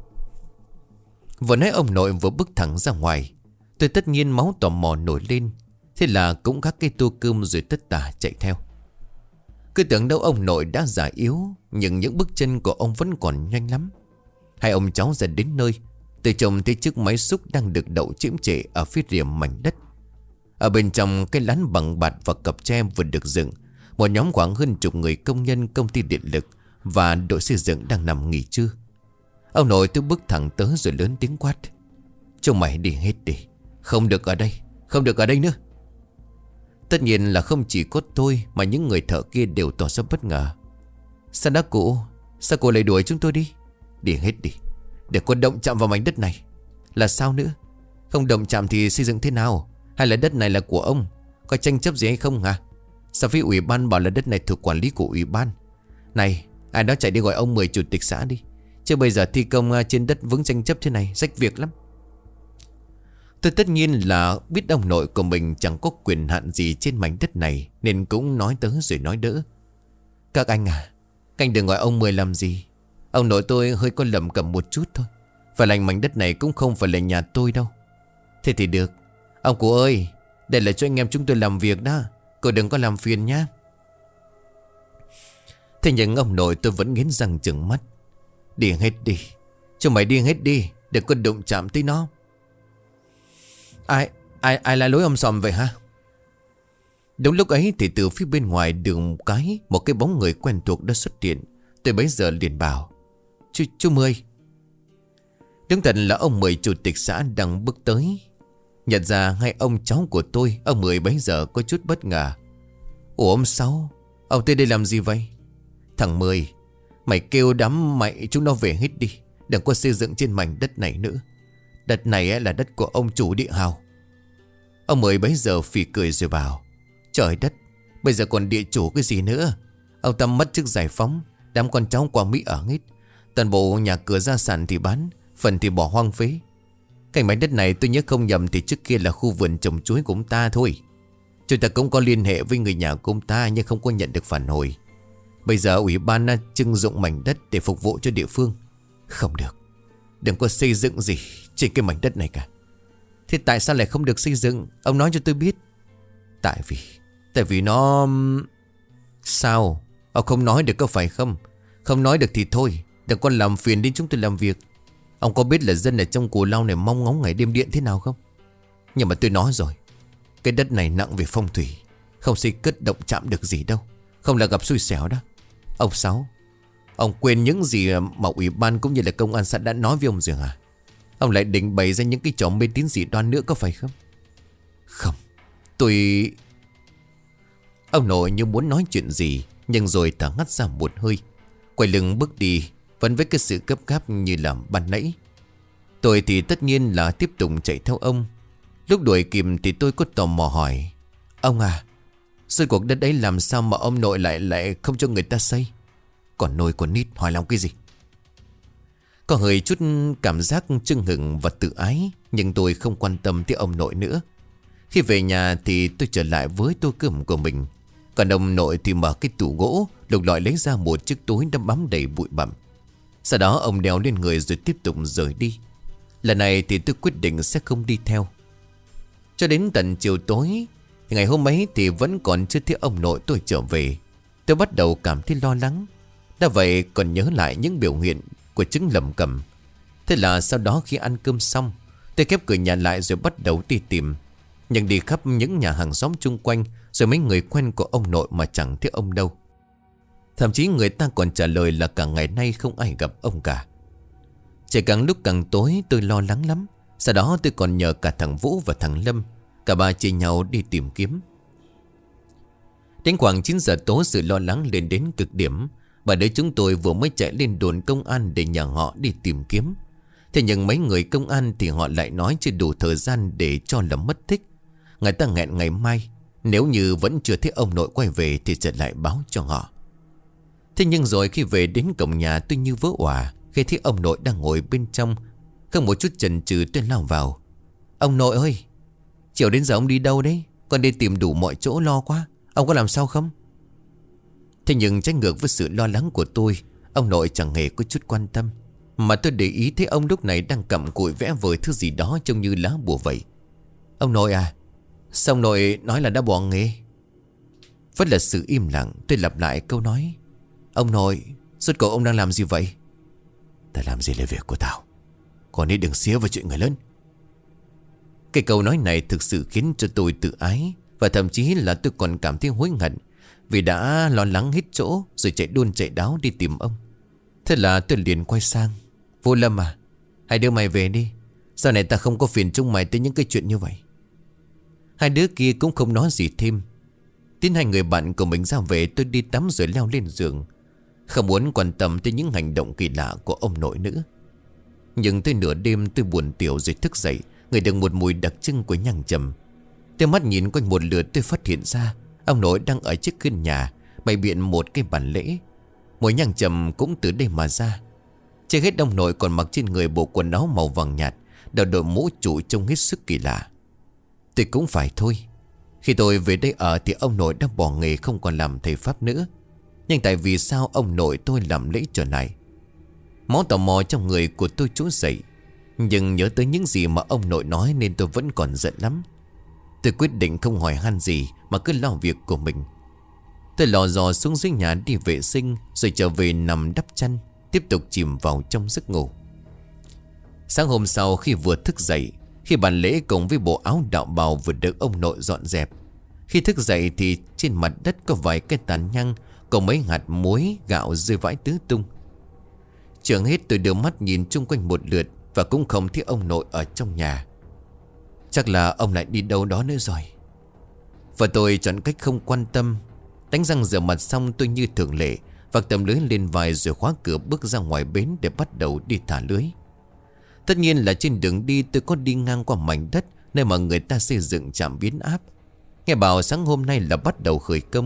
Vừa nói ông nội vừa bước thẳng ra ngoài. Tôi tất nhiên máu tò mò nổi lên. Thế là cũng gác cái tô cơm rồi tất tả chạy theo. Cứ tưởng đâu ông nội đã già yếu, nhưng những bước chân của ông vẫn còn nhanh lắm. Hai ông cháu dần đến nơi. Tôi trông thấy chiếc máy xúc đang được đậu chiếm trệ ở phía rìa mảnh đất. Ở bên trong cái lán bằng bạt và cọc tre vừa được dựng, một nhóm khoảng hơn chục người công nhân công ty điện lực và đội xây dựng đang nằm nghỉ trưa. Ông nội tôi bước thẳng tới rồi lớn tiếng quát: "Chúng mày đi hết đi, không được ở đây, không được ở đây nữa." Tất nhiên là không chỉ có tôi mà những người thợ kia đều tỏ ra bất ngờ. "Sao đã cụ? Sao cụ lại đuổi chúng tôi đi?" "Đi hết đi, để có động chạm vào mảnh đất này." "Là sao nữa? Không động chạm thì xây dựng thế nào? Hay là đất này là của ông? Có tranh chấp gì hay không hả? Sao phía ủy ban bảo là đất này thuộc quản lý của ủy ban? Này, ai đó chạy đi gọi ông Mười chủ tịch xã đi. Chứ bây giờ thi công trên đất vướng tranh chấp thế này rách việc lắm. Tôi tất nhiên là biết ông nội của mình chẳng có quyền hạn gì trên mảnh đất này, nên cũng nói tới rồi nói đỡ. Các anh à, các anh đừng gọi ông Mười làm gì. Ông nội tôi hơi có lầm cầm một chút thôi. Và lành mảnh đất này cũng không phải là nhà tôi đâu. Thế thì được. Ông cụ ơi, đây là cho anh em chúng tôi làm việc đó. Cô đừng có làm phiền nhá. Thế nhưng ông nội tôi vẫn nghiến răng trừng mắt. Đi hết đi. Cho mày đi hết đi. Đừng có đụng chạm tới nó. Ai, ai, ai là lối ông Sòm vậy hả? Đúng lúc ấy thì từ phía bên ngoài đường cái, một cái bóng người quen thuộc đã xuất hiện. Tôi bấy giờ liền bảo: Chú, chú Mười. Đúng thật là ông Mười chủ tịch xã đang bước tới. Nhận ra ngay ông cháu của tôi, ông Mười bấy giờ có chút bất ngờ. Ủa ông Sáu, ông tới đây làm gì vậy? Thằng Mười, mày kêu đám mày chúng nó về hết đi. Đừng có xây dựng trên mảnh đất này nữa. Đất này là đất của ông chủ địa hào. Ông Mười bấy giờ phì cười rồi bảo: Trời đất, bây giờ còn địa chủ cái gì nữa? Ông ta mất chức giải phóng, đám con cháu qua Mỹ ở hết. Toàn bộ nhà cửa gia sản thì bán, phần thì bỏ hoang phế. Cái mảnh đất này tôi nhớ không nhầm thì trước kia là khu vườn trồng chuối của ông ta thôi. Chúng ta cũng có liên hệ với người nhà của ông ta nhưng không có nhận được phản hồi. Bây giờ ủy ban trưng dụng mảnh đất để phục vụ cho địa phương. Không được, đừng có xây dựng gì trên cái mảnh đất này cả. Thế tại sao lại không được xây dựng? Ông nói cho tôi biết. Tại vì Tại vì nó... Sao? Ông không nói được có phải không? Không nói được thì thôi. Đừng có làm phiền đến chúng tôi làm việc. Ông có biết là dân ở trong Cù Lao này mong ngóng ngày đêm điện thế nào không? Nhưng mà tôi nói rồi, cái đất này nặng về phong thủy, không xây cất động chạm được gì đâu. Không là gặp xui xẻo đó. Ông Sáu, ông quên những gì mà ủy ban cũng như là công an xã đã nói với ông rồi hả? Ông lại định bày ra những cái trò mê tín dị đoan nữa có phải không? Không, tôi... Ông nội như muốn nói chuyện gì, nhưng rồi thở ngắt ra một hơi, quay lưng bước đi, vẫn với cái sự gấp gáp như là ban nãy. Tôi thì tất nhiên là tiếp tục chạy theo ông. Lúc đuổi kịp thì tôi có tò mò hỏi: Ông à, rốt cuộc đất ấy làm sao mà ông nội lại lại không cho người ta xây? Còn nôi còn nít hỏi làm cái gì? Có hơi chút cảm giác chưng hửng và tự ái, nhưng tôi không quan tâm tới ông nội nữa. Khi về nhà thì tôi trở lại với tô cơm của mình. Còn ông nội thì mở cái tủ gỗ, lục lọi lấy ra một chiếc túi đã bám đầy bụi bặm. Sau đó ông đeo lên người rồi tiếp tục rời đi. Lần này thì tôi quyết định sẽ không đi theo. Cho đến tận chiều tối, ngày hôm ấy thì vẫn còn chưa thấy ông nội tôi trở về. Tôi bắt đầu cảm thấy lo lắng. Đã vậy còn nhớ lại những biểu hiện của chứng lầm cầm. Thế là sau đó khi ăn cơm xong, tôi khép cửa nhà lại rồi bắt đầu đi tìm. Nhưng đi khắp những nhà hàng xóm chung quanh, rồi mấy người quen của ông nội mà chẳng thấy ông đâu. Thậm chí người ta còn trả lời là cả ngày nay không ai gặp ông cả. Trời càng lúc càng tối, tôi lo lắng lắm. Sau đó tôi còn nhờ cả thằng Vũ và thằng Lâm, cả ba chia nhau đi tìm kiếm. Đến khoảng chín giờ tối, sự lo lắng lên đến cực điểm. Bà đứa chúng tôi vừa mới chạy lên đồn công an để nhờ họ đi tìm kiếm. Thế nhưng mấy người công an thì họ lại nói chưa đủ thời gian để cho là mất tích. Người ta hẹn ngày mai, nếu như vẫn chưa thấy ông nội quay về thì sẽ lại báo cho họ. Thế nhưng rồi khi về đến cổng nhà, tôi như vỡ òa khi thấy ông nội đang ngồi bên trong. Không một chút chần chừ tôi lao vào: Ông nội ơi, chiều đến giờ ông đi đâu đấy? Con đi tìm đủ mọi chỗ, lo quá. Ông có làm sao không? Thế nhưng trái ngược với sự lo lắng của tôi, ông nội chẳng hề có chút quan tâm. Mà tôi để ý thấy ông lúc này đang cầm cụi vẽ vời thứ gì đó trông như lá bùa vậy. Ông nội à, sao ông nội nói là đã bỏ nghề? Vẫn là sự im lặng. Tôi lặp lại câu nói: Ông nội, rốt cuộc ông đang làm gì vậy? Ta làm gì là việc của tao, còn đi đừng xía vào chuyện người lớn. Cái câu nói này thực sự khiến cho tôi tự ái. Và thậm chí là tôi còn cảm thấy hối hận vì đã lo lắng hết chỗ rồi chạy đôn chạy đáo đi tìm ông. Thế là tôi liền quay sang: Vô Lâm à, hai đứa mày về đi. Sau này ta không có phiền chung mày tới những cái chuyện như vậy. Hai đứa kia cũng không nói gì thêm. Tin hai người bạn của mình ra về, tôi đi tắm rồi leo lên giường, không muốn quan tâm tới những hành động kỳ lạ của ông nội nữa. Nhưng tới nửa đêm tôi buồn tiểu rồi thức dậy, ngửi được một mùi đặc trưng của nhang trầm. Tôi mắt nhìn quanh một lượt, tôi phát hiện ra ông nội đang ở trước khiên nhà bày biện một cái bàn lễ. Mùi nhang trầm cũng từ đây mà ra. Trên hết ông nội còn mặc trên người bộ quần áo màu vàng nhạt, đầu đội mũ trụ trông hết sức kỳ lạ. Tôi cũng phải thôi. Khi tôi về đây ở thì ông nội đã bỏ nghề, không còn làm thầy pháp nữa. Nhưng tại vì sao ông nội tôi làm lễ trở lại? Máu tò mò trong người của tôi trỗi dậy. Nhưng nhớ tới những gì mà ông nội nói nên tôi vẫn còn giận lắm. Tôi quyết định không hỏi han gì mà cứ lo việc của mình. Tôi lò dò xuống dưới nhà đi vệ sinh, rồi trở về nằm đắp chăn, tiếp tục chìm vào trong giấc ngủ. Sáng hôm sau khi vừa thức dậy, khi bàn lễ cùng với bộ áo đạo bào vừa được ông nội dọn dẹp, khi thức dậy thì trên mặt đất có vài cái tàn nhang, còn mấy hạt muối gạo rơi vãi tứ tung. Chưa hết tôi đưa mắt nhìn chung quanh một lượt và cũng không thấy ông nội ở trong nhà. Chắc là ông lại đi đâu đó nữa rồi. Và tôi chọn cách không quan tâm. Đánh răng rửa mặt xong, tôi như thường lệ vác tấm lưới lên vai rồi khóa cửa bước ra ngoài bến để bắt đầu đi thả lưới. Tất nhiên là trên đường đi tôi có đi ngang qua mảnh đất nơi mà người ta xây dựng trạm biến áp. Nghe bảo sáng hôm nay là bắt đầu khởi công.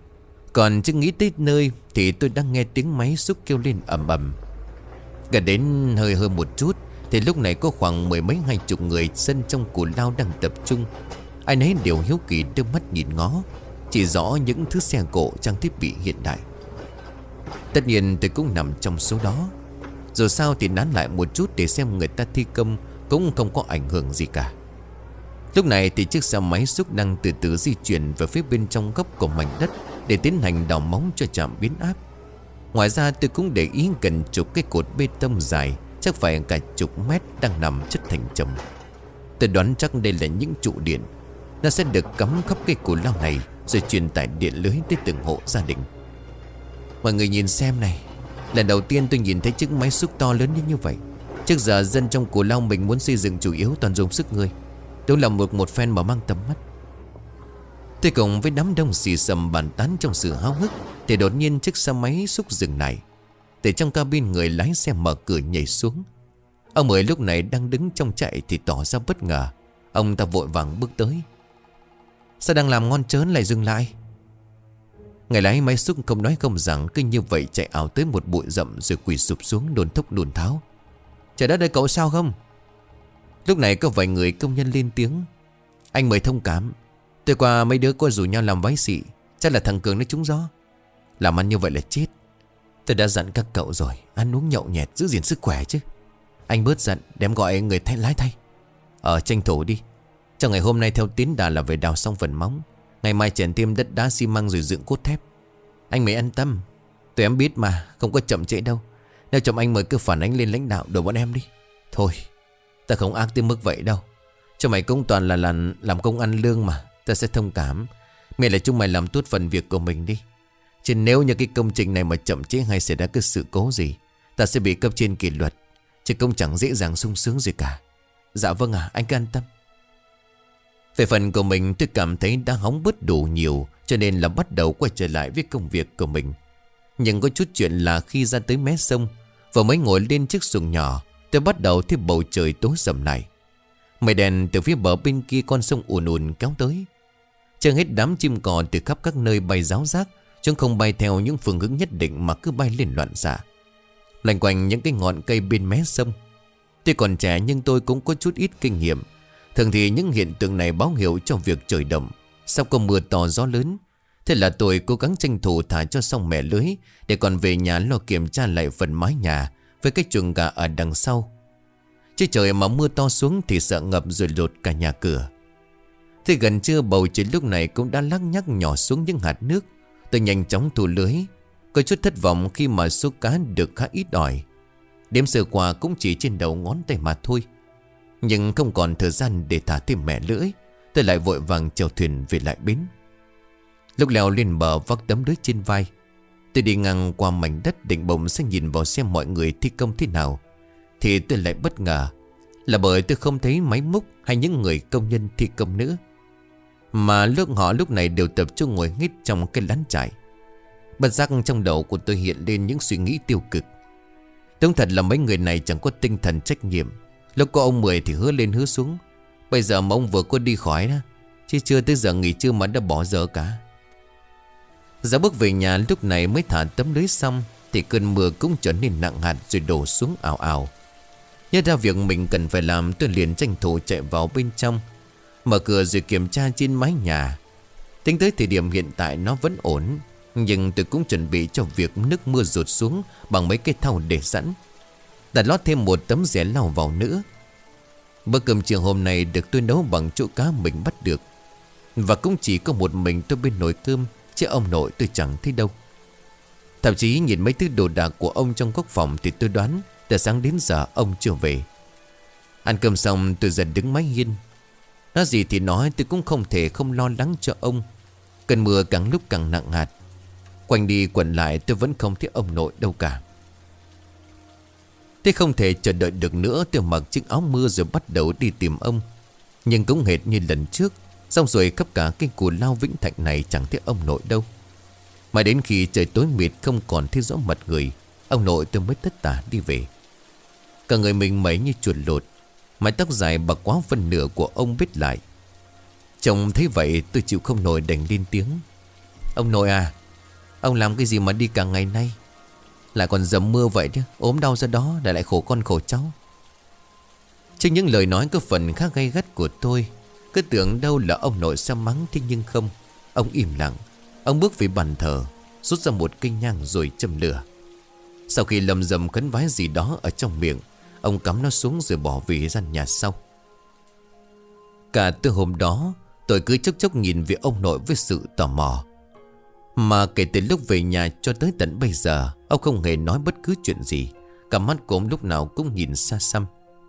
Còn chưa nghĩ tới nơi thì tôi đang nghe tiếng máy xúc kêu lên ầm ầm. Gần đến hơi hơi một chút thì lúc này có khoảng mười mấy hai chục người dân trong cù lao đang tập trung. Ai nấy đều hiếu kỳ đưa mắt nhìn ngó, chỉ rõ những thứ xe cộ trang thiết bị hiện đại. Tất nhiên tôi cũng nằm trong số đó. Dù sao thì nán lại một chút để xem người ta thi công cũng không có ảnh hưởng gì cả. Lúc này thì chiếc xe máy xúc đang từ từ di chuyển về phía bên trong góc của mảnh đất để tiến hành đào móng cho trạm biến áp. Ngoài ra tôi cũng để ý gần chục cái cột bê tông dài, chắc phải cả chục mét, đang nằm chất thành chồng. Tôi đoán chắc đây là những trụ điện. Nó sẽ được cắm khắp cái cù lao này rồi truyền tải điện lưới tới từng hộ gia đình. Mọi người nhìn xem này. Lần đầu tiên tôi nhìn thấy chiếc máy xúc to lớn như vậy. Trước giờ dân trong cù lao mình muốn xây dựng chủ yếu toàn dùng sức người. Đúng là một một phen mà mang tầm mắt. Tôi cùng với đám đông xì xầm bàn tán trong sự háo hức thì đột nhiên chiếc xe máy xúc dừng lại. Từ trong cabin, người lái xe mở cửa nhảy xuống. Ông Mười lúc này đang đứng trong chạy thì tỏ ra bất ngờ. Ông ta vội vàng bước tới. Sao đang làm ngon trớn lại dừng lại? Người lái máy xúc không nói không rằng cứ như vậy chạy ảo tới một bụi rậm rồi quỳ sụp xuống đồn thốc đồn tháo. Trời đất ơi, cậu sao không? Lúc này có vài người công nhân lên tiếng. Anh Mười thông cảm. Tôi qua mấy đứa có rủ nhau làm váy xị. Chắc là thằng Cường nó trúng gió. Làm ăn như vậy là chết. Tôi đã dặn các cậu rồi, ăn uống nhậu nhẹt giữ gìn sức khỏe chứ. Anh bớt giận, đem gọi người thay lái thay. Ờ tranh thủ đi. Trong ngày hôm nay theo tiến đà là về đào xong phần móng. Ngày mai chèn thêm đất đá xi măng rồi dựng cốt thép. Anh Mười an tâm. Tụi em biết mà, không có chậm trễ đâu. Nếu chồng anh Mười cứ phản ánh lên lãnh đạo đuổi bọn em đi. Thôi, ta không ác tới mức vậy đâu. Cho mày cũng toàn là làm, làm công ăn lương mà. Ta sẽ thông cảm. Mày là chúng mày làm tốt phần việc của mình đi. Chứ nếu như cái công trình này mà chậm trễ hay xảy ra cái sự cố gì, ta sẽ bị cấp trên kỷ luật. Chứ không chẳng dễ dàng sung sướng gì cả. Dạ vâng à, anh cứ an tâm. Về phần của mình tôi cảm thấy đã hóng bớt đủ nhiều, cho nên là bắt đầu quay trở lại với công việc của mình. Nhưng có chút chuyện là khi ra tới mé sông, vừa mới ngồi lên chiếc xuồng nhỏ, tôi bắt đầu thấy bầu trời tối sầm lại. Mây đèn từ phía bờ bên kia con sông ùn ùn kéo tới. Chưa hết đám chim cò từ khắp các nơi bay ráo rác, chúng không bay theo những phương hướng nhất định mà cứ bay lên loạn xạ, loanh quanh những cái ngọn cây bên mé sông. Tuy còn trẻ nhưng tôi cũng có chút ít kinh nghiệm. Thường thì những hiện tượng này báo hiệu cho việc trời động, sắp có mưa to gió lớn. Thế là tôi cố gắng tranh thủ thả cho xong mẻ lưới, để còn về nhà lo kiểm tra lại phần mái nhà với cái chuồng gà ở đằng sau. Chứ trời mà mưa to xuống thì sợ ngập rồi lột cả nhà cửa. Thế gần trưa bầu trời lúc này cũng đã lắc nhắc nhỏ xuống những hạt nước. Tôi nhanh chóng thu lưới. Có chút thất vọng khi mà số cá được khá ít ỏi. Đếm sơ qua cũng chỉ trên đầu ngón tay mà thôi. Nhưng không còn thời gian để thả thêm mẻ lưỡi, tôi lại vội vàng chèo thuyền về lại bến. Lúc leo lên bờ vác tấm lưới trên vai, tôi đi ngang qua mảnh đất định bụng sẽ nhìn vào xem mọi người thi công thế nào, thì tôi lại bất ngờ. Là bởi tôi không thấy máy múc hay những người công nhân thi công nữa, mà lúc họ lúc này đều tập trung ngồi nghít trong cái lán trại. Bất giác trong đầu của tôi hiện lên những suy nghĩ tiêu cực. Đúng thật là mấy người này chẳng có tinh thần trách nhiệm. Lúc có ông Mười thì hứa lên hứa xuống. Bây giờ mà ông vừa có đi khỏi đó Chứ chưa tới giờ nghỉ trưa mà đã bỏ giờ cả. Dạo bước về nhà lúc này mới thả tấm lưới xong thì cơn mưa cũng trở nên nặng hạt rồi đổ xuống ào ào. Nhớ ra việc mình cần phải làm, tôi liền tranh thủ chạy vào bên trong, mở cửa rồi kiểm tra trên mái nhà. Tính tới thời điểm hiện tại nó vẫn ổn, nhưng tôi cũng chuẩn bị cho việc nước mưa rụt xuống bằng mấy cái thau để sẵn, đặt lót thêm một tấm rẻ lau vào nữa. Bữa cơm chiều hôm nay được tôi nấu bằng chỗ cá mình bắt được, và cũng chỉ có một mình tôi bên nồi cơm, chứ ông nội tôi chẳng thấy đâu. Thậm chí nhìn mấy thứ đồ đạc của ông trong góc phòng thì tôi đoán từ sáng đến giờ ông chưa về. Ăn cơm xong tôi dần đứng mái hiên. Nói gì thì nói, tôi cũng không thể không lo lắng cho ông. Cơn mưa càng lúc càng nặng hạt, quanh đi quẩn lại tôi vẫn không thấy ông nội đâu cả. Thế không thể chờ đợi được nữa, tôi mặc chiếc áo mưa rồi bắt đầu đi tìm ông. Nhưng cũng hệt như lần trước, xong rồi khắp cả cái cù lao Vĩnh Thạnh này chẳng thấy ông nội đâu. Mà đến khi trời tối mịt không còn thấy rõ mặt người, ông nội tôi mới tất tả đi về. Cả người mình mấy như chuột lột, mái tóc dài bạc quá phân nửa của ông bết lại. Chồng thấy vậy tôi chịu không nổi đành lên tiếng: "Ông nội à, ông làm cái gì mà đi cả ngày nay? Lại còn dầm mưa vậy chứ, ốm đau ra đó để lại khổ con khổ cháu." Trên những lời nói có phần khá gay gắt của tôi, cứ tưởng đâu là ông nội sẽ mắng, thế nhưng không. Ông im lặng. Ông bước về bàn thờ, rút ra một cây nhang rồi châm lửa. Sau khi lầm rầm khấn vái gì đó ở trong miệng, ông cắm nó xuống rồi bỏ về gian nhà sau. Cả từ hôm đó tôi cứ chốc chốc nhìn về ông nội với sự tò mò. Mà kể từ lúc về nhà cho tới tận bây giờ, ông không hề nói bất cứ chuyện gì. Cả mắt của ông lúc nào cũng nhìn xa xăm.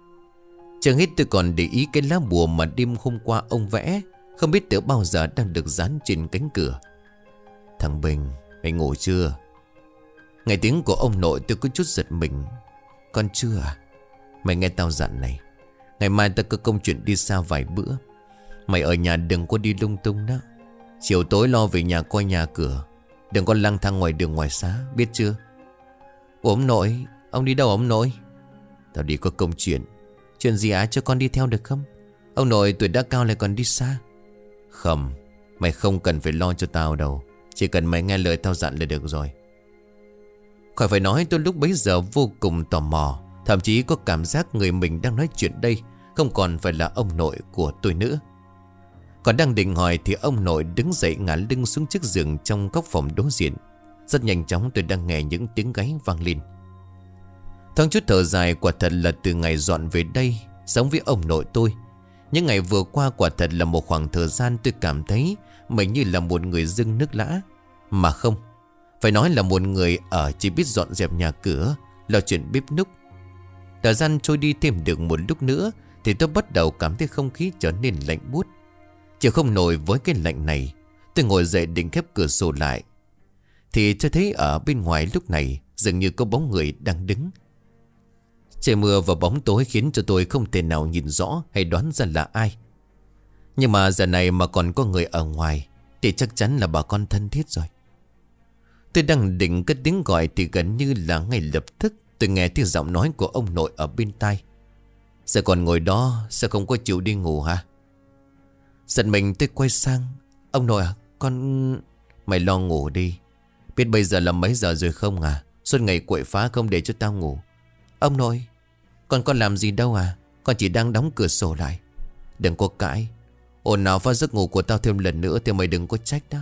Chẳng hết tôi còn để ý cái lá bùa mà đêm hôm qua ông vẽ, không biết từ bao giờ đang được dán trên cánh cửa. "Thằng Bình, mày ngủ chưa?" Nghe tiếng của ông nội tôi có chút giật mình. "Con chưa à? Mày nghe tao dặn này, ngày mai tao có công chuyện đi xa vài bữa. Mày ở nhà đừng có đi lung tung đó. Chiều tối lo về nhà coi nhà cửa, đừng có lang thang ngoài đường ngoài xá, biết chưa?" "Ủa ông nội, ông đi đâu ông nội?" "Tao đi có công chuyện." "Chuyện gì á, cho con đi theo được không? Ông nội tuổi đã cao lại còn đi xa." "Không, mày không cần phải lo cho tao đâu. Chỉ cần mày nghe lời tao dặn là được rồi." Khỏi phải nói, tôi lúc bấy giờ vô cùng tò mò, thậm chí có cảm giác người mình đang nói chuyện đây không còn phải là ông nội của tôi nữa. Còn đang định hỏi thì ông nội đứng dậy ngả lưng xuống chiếc giường trong góc phòng đối diện. Rất nhanh chóng tôi đang nghe những tiếng gáy vang lên. Thoáng chút thở dài, quả thật là từ ngày dọn về đây sống với ông nội tôi, những ngày vừa qua quả thật là một khoảng thời gian tôi cảm thấy mình như là một người dưng nước lã. Mà không, phải nói là một người ở chỉ biết dọn dẹp nhà cửa, lo chuyện bếp núc. Thời gian trôi đi thêm được một lúc nữa thì tôi bắt đầu cảm thấy không khí trở nên lạnh buốt. Chịu không nổi với cái lạnh này, tôi ngồi dậy định khép cửa sổ lại, thì tôi thấy ở bên ngoài lúc này dường như có bóng người đang đứng. Trời mưa và bóng tối khiến cho tôi không thể nào nhìn rõ hay đoán ra là ai. Nhưng mà giờ này mà còn có người ở ngoài thì chắc chắn là bà con thân thiết rồi. Tôi đang định cất tiếng gọi thì gần như là ngay lập tức tôi nghe tiếng giọng nói của ông nội ở bên tai. "Sao còn ngồi đó, sao không có chịu đi ngủ hả?" Giật mình tôi quay sang: "Ông nội à, con..." "Mày lo ngủ đi. Biết bây giờ là mấy giờ rồi không à? Suốt ngày quậy phá không để cho tao ngủ." "Ông nội, con con làm gì đâu à? Con chỉ đang đóng cửa sổ lại." "Đừng có cãi. Ồn nào phá giấc ngủ của tao thêm lần nữa thì mày đừng có trách đó."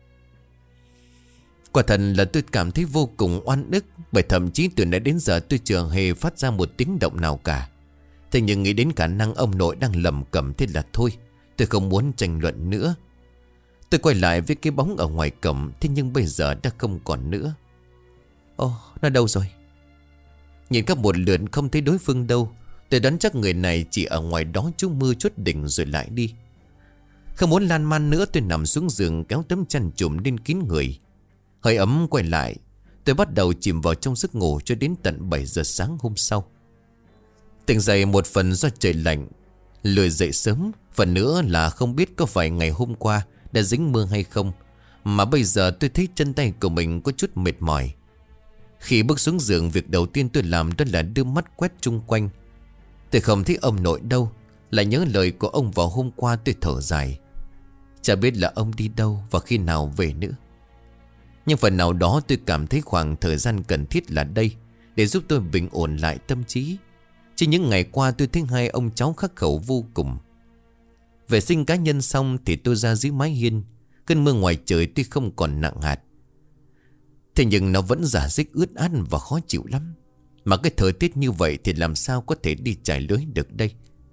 Quả thật là tôi cảm thấy vô cùng oan ức, bởi thậm chí từ nãy đến giờ tôi chưa hề phát ra một tiếng động nào cả. Thế nhưng nghĩ đến khả năng ông nội đang lầm cẩm thế là thôi, tôi không muốn tranh luận nữa. Tôi quay lại với cái bóng ở ngoài cổng, thế nhưng bây giờ đã không còn nữa. Ồ, nó đâu rồi? Nhìn các một lượt không thấy đối phương đâu, tôi đoán chắc người này chỉ ở ngoài đó trú mưa chốt đỉnh rồi lại đi. Không muốn lan man nữa, tôi nằm xuống giường kéo tấm chăn trùm lên kín người. Hơi ấm quay lại, tôi bắt đầu chìm vào trong giấc ngủ cho đến tận bảy giờ sáng hôm sau. Tỉnh dậy một phần do trời lạnh, lười dậy sớm, phần nữa là không biết có phải ngày hôm qua đã dính mưa hay không, mà bây giờ tôi thấy chân tay của mình có chút mệt mỏi. Khi bước xuống giường, việc đầu tiên tôi làm đó là đưa mắt quét chung quanh. Tôi không thấy ông nội đâu, lại nhớ lời của ông vào hôm qua. Tôi thở dài. Chả biết là ông đi đâu và khi nào về nữa. Nhưng phần nào đó tôi cảm thấy khoảng thời gian cần thiết là đây, để giúp tôi bình ổn lại tâm trí. Chỉ những ngày qua tôi thấy hai ông cháu khắc khẩu vô cùng. Vệ sinh cá nhân xong thì tôi ra dưới mái hiên. Cơn mưa ngoài trời tuy không còn nặng hạt, thế nhưng nó vẫn rả rích ướt át và khó chịu lắm. Mà cái thời tiết như vậy thì làm sao có thể đi trải lưới được đây.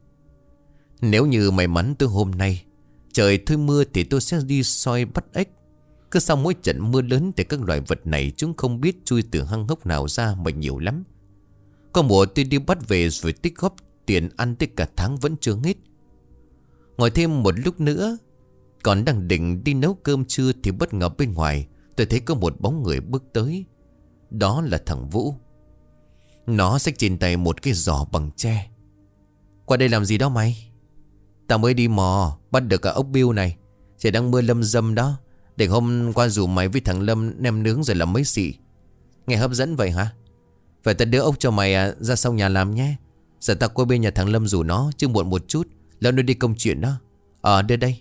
Nếu như may mắn tôi hôm nay trời thôi mưa thì tôi sẽ đi soi bắt ếch. Cứ sau mỗi trận mưa lớn thì các loài vật này chúng không biết chui từ hang hốc nào ra mà nhiều lắm. Có mùa tôi đi bắt về rồi tích góp tiền ăn tới cả tháng vẫn chưa hết. Ngồi thêm một lúc nữa, còn đang định đi nấu cơm trưa thì bất ngờ bên ngoài tôi thấy có một bóng người bước tới. Đó là thằng Vũ. Nó xách trên tay một cái giỏ bằng tre. Qua đây làm gì đó mày? Tao mới đi mò bắt được cả ốc biêu này. Trời đang mưa lâm dâm đó. Để hôm qua rủ mày với thằng Lâm nem nướng rồi làm mấy xị. Nghe hấp dẫn vậy hả? Vậy tao đưa ốc cho mày à, ra sau nhà làm nhé. Giờ tao qua bên nhà thằng Lâm rủ nó chứ muộn một chút. Lâu nó đi công chuyện đó. Ờ đưa đây.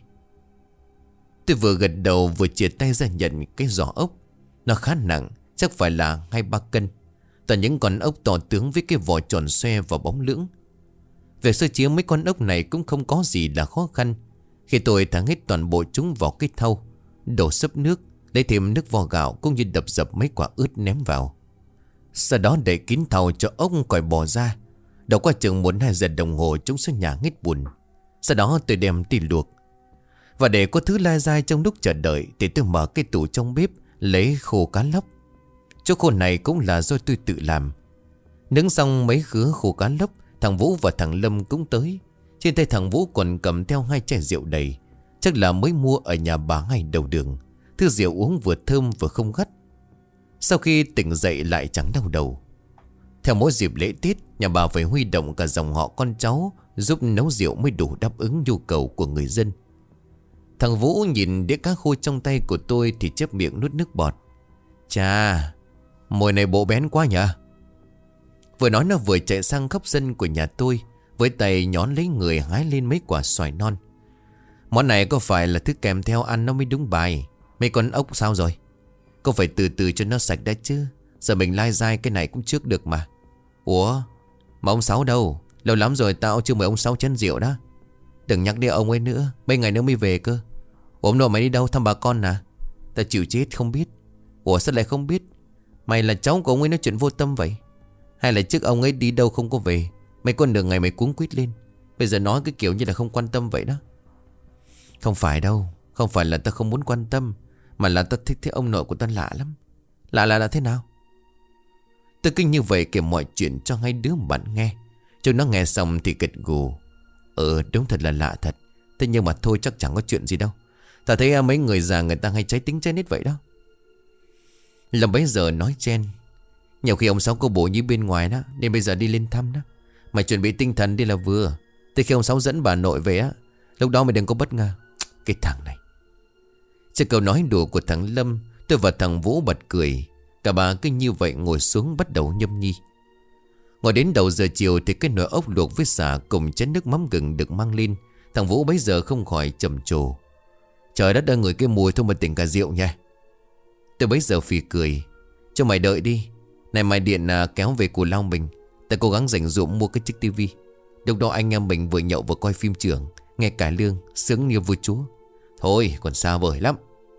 Tôi vừa gật đầu vừa chia tay ra nhận cái giỏ ốc. Nó khá nặng, chắc phải là hai ba cân. Toàn những con ốc to tướng với cái vỏ tròn xoe và bóng lưỡng. Việc sơ chế mấy con ốc này cũng không có gì là khó khăn. Khi tôi thả hết toàn bộ chúng vào cái thau, đổ xấp nước, lấy thêm nước vo gạo cũng như đập dập mấy quả ướt ném vào. Sau đó đậy kín thau cho ốc còi bò ra. Đầu qua chừng một hai giờ đồng hồ chúng sẽ nhả hết bùn. Sau đó tôi đem đi luộc. Và để có thứ lai dai trong lúc chờ đợi thì tôi mở cái tủ trong bếp lấy khô cá lóc. Chỗ khô này cũng là do tôi tự làm. Nướng xong mấy khứa khô cá lóc, thằng Vũ và thằng Lâm cũng tới. Trên tay thằng Vũ còn cầm theo hai chai rượu đầy. Chắc là mới mua ở nhà bà ngay đầu đường. Thứ rượu uống vừa thơm vừa không gắt. Sau khi tỉnh dậy lại chẳng đau đầu. Theo mỗi dịp lễ Tết, nhà bà phải huy động cả dòng họ con cháu giúp nấu rượu mới đủ đáp ứng nhu cầu của người dân. Thằng Vũ nhìn đĩa cá khô trong tay của tôi thì chép miệng nuốt nước bọt. Chà, mồi này bộ bén quá nhỉ. Vừa nói nó vừa chạy sang góc sân của nhà tôi, với tay nhón lấy người hái lên mấy quả xoài non. Món này có phải là thứ kèm theo ăn nó mới đúng bài. Mấy con ốc sao rồi? Có phải từ từ cho nó sạch đã chứ. Giờ mình lai dai cái này cũng trước được mà. Ủa, mà ông Sáu đâu? Lâu lắm rồi tao chưa mời ông Sáu chén rượu đó. Đừng nhắc đến ông ấy nữa, mấy ngày nữa mới về cơ. Ủa hôm nọ mày đi đâu thăm bà con à? Tao chịu chết không biết. Ủa sao lại không biết? Mày là cháu của ông ấy nói chuyện vô tâm vậy? Hay là trước ông ấy đi đâu không có về, mấy con đường ngày mày cuống quýt lên. Bây giờ nói cái kiểu như là không quan tâm vậy đó. Không phải đâu. Không phải là tao không muốn quan tâm, mà là tao thích thấy ông nội của tao lạ lắm. Lạ là là thế nào? Tôi kinh như vậy kể mọi chuyện cho hai đứa bạn nghe. Chúng nó nghe xong thì gật gù. Ừ đúng thật là lạ thật. Thế nhưng mà thôi chắc chẳng có chuyện gì đâu. Ta thấy mấy người già người ta hay trái tính trái nết vậy đó. Lâm bấy giờ nói chen. Nhiều khi ông Sáu có bổ như bên ngoài đó, nên bây giờ đi lên thăm đó. Mày chuẩn bị tinh thần đi là vừa. Tới khi ông Sáu dẫn bà nội về á, lúc đó mày đừng có bất ngờ. Cái thằng này. Trước câu nói đùa của thằng Lâm, tôi và thằng Vũ bật cười. Cả bà cứ như vậy ngồi xuống bắt đầu nhâm nhi. Ngồi đến đầu giờ chiều thì cái nồi ốc luộc với sả cùng chén nước mắm gừng được mang lên. Thằng Vũ bấy giờ không khỏi trầm trồ. Trời đất ơi, người cái mùi thôi mà tỉnh cả rượu nha. Tôi bấy giờ phì cười. Cho mày đợi đi. Này mày điện à, kéo về Cù Lao mình. Ta cố gắng dành dụm mua cái chiếc tivi. Lúc đó anh em mình vừa nhậu vừa coi phim trưởng, nghe cải lương, sướng như vua chúa. Thôi còn xa vời lắm.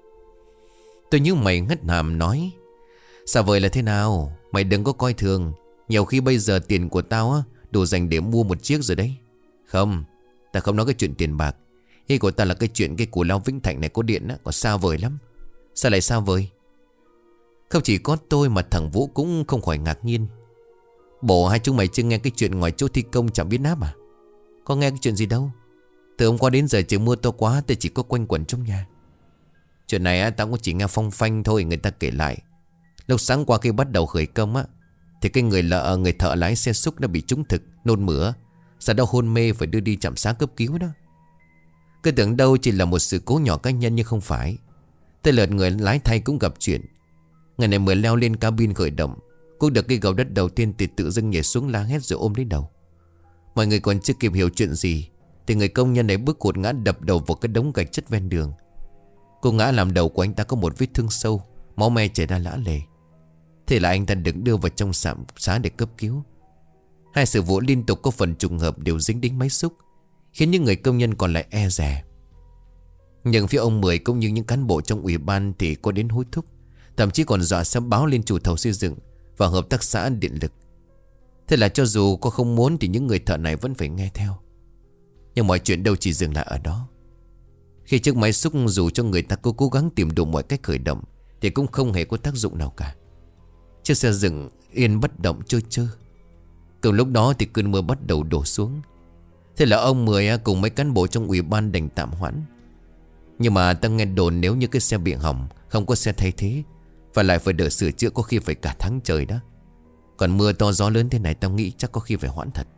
Tôi như mày ngất hàm nói. Xa vời là thế nào? Mày đừng có coi thường. Nhiều khi bây giờ tiền của tao á đủ dành để mua một chiếc rồi đấy. Không, ta không nói cái chuyện tiền bạc. Ý của ta là cái chuyện cái Cù Lao Vĩnh Thạnh này có điện á, còn xa vời lắm. Sao lại xa vời? Không chỉ có tôi mà thằng Vũ cũng không khỏi ngạc nhiên. Bộ hai chúng mày chưa nghe cái chuyện ngoài chỗ thi công chẳng biết náp à? Có nghe cái chuyện gì đâu. Từ hôm qua đến giờ trời mưa to quá, tôi chỉ có quanh quẩn trong nhà. Chuyện này á, tao cũng chỉ nghe phong phanh thôi, người ta kể lại. Lúc sáng qua khi bắt đầu khởi công á, thì cái người lợ người thợ lái xe xúc nó bị trúng thực, nôn mửa, sau đó hôn mê phải đưa đi trạm xá cấp cứu đó. Cứ tưởng đâu chỉ là một sự cố nhỏ cá nhân nhưng không phải. Tới lượt người lái thay cũng gặp chuyện. Người này mới leo lên cabin khởi động, cũng được cái gầu đất đầu tiên thì tự dưng nhảy xuống la hét rồi ôm lấy đầu. Mọi người còn chưa kịp hiểu chuyện gì thì người công nhân ấy bước cột ngã đập đầu vào cái đống gạch chất ven đường. Cô ngã làm đầu của anh ta có một vết thương sâu, máu me chảy ra lã lề. Thế là anh ta được đưa vào trong trạm xá để cấp cứu. Hai sự vụ liên tục có phần trùng hợp đều dính đến máy xúc, khiến những người công nhân còn lại e dè. Nhưng phía ông Mười cũng như những cán bộ trong ủy ban thì có đến hối thúc, thậm chí còn dọa sẽ báo lên chủ thầu xây dựng và hợp tác xã điện lực. Thế là cho dù cô không muốn thì những người thợ này vẫn phải nghe theo. Nhưng mọi chuyện đâu chỉ dừng lại ở đó. Khi chiếc máy xúc dù cho người ta cố cố gắng tìm đủ mọi cách khởi động thì cũng không hề có tác dụng nào cả. Chiếc xe dừng yên bất động trơ trơ. Cùng lúc đó thì cơn mưa bắt đầu đổ xuống. Thế là ông Mười cùng mấy cán bộ trong ủy ban đành tạm hoãn. Nhưng mà ta nghe đồn nếu như cái xe bị hỏng, không có xe thay thế, và lại phải đợi sửa chữa có khi phải cả tháng trời đó. Còn mưa to gió lớn thế này tao nghĩ chắc có khi phải hoãn thật.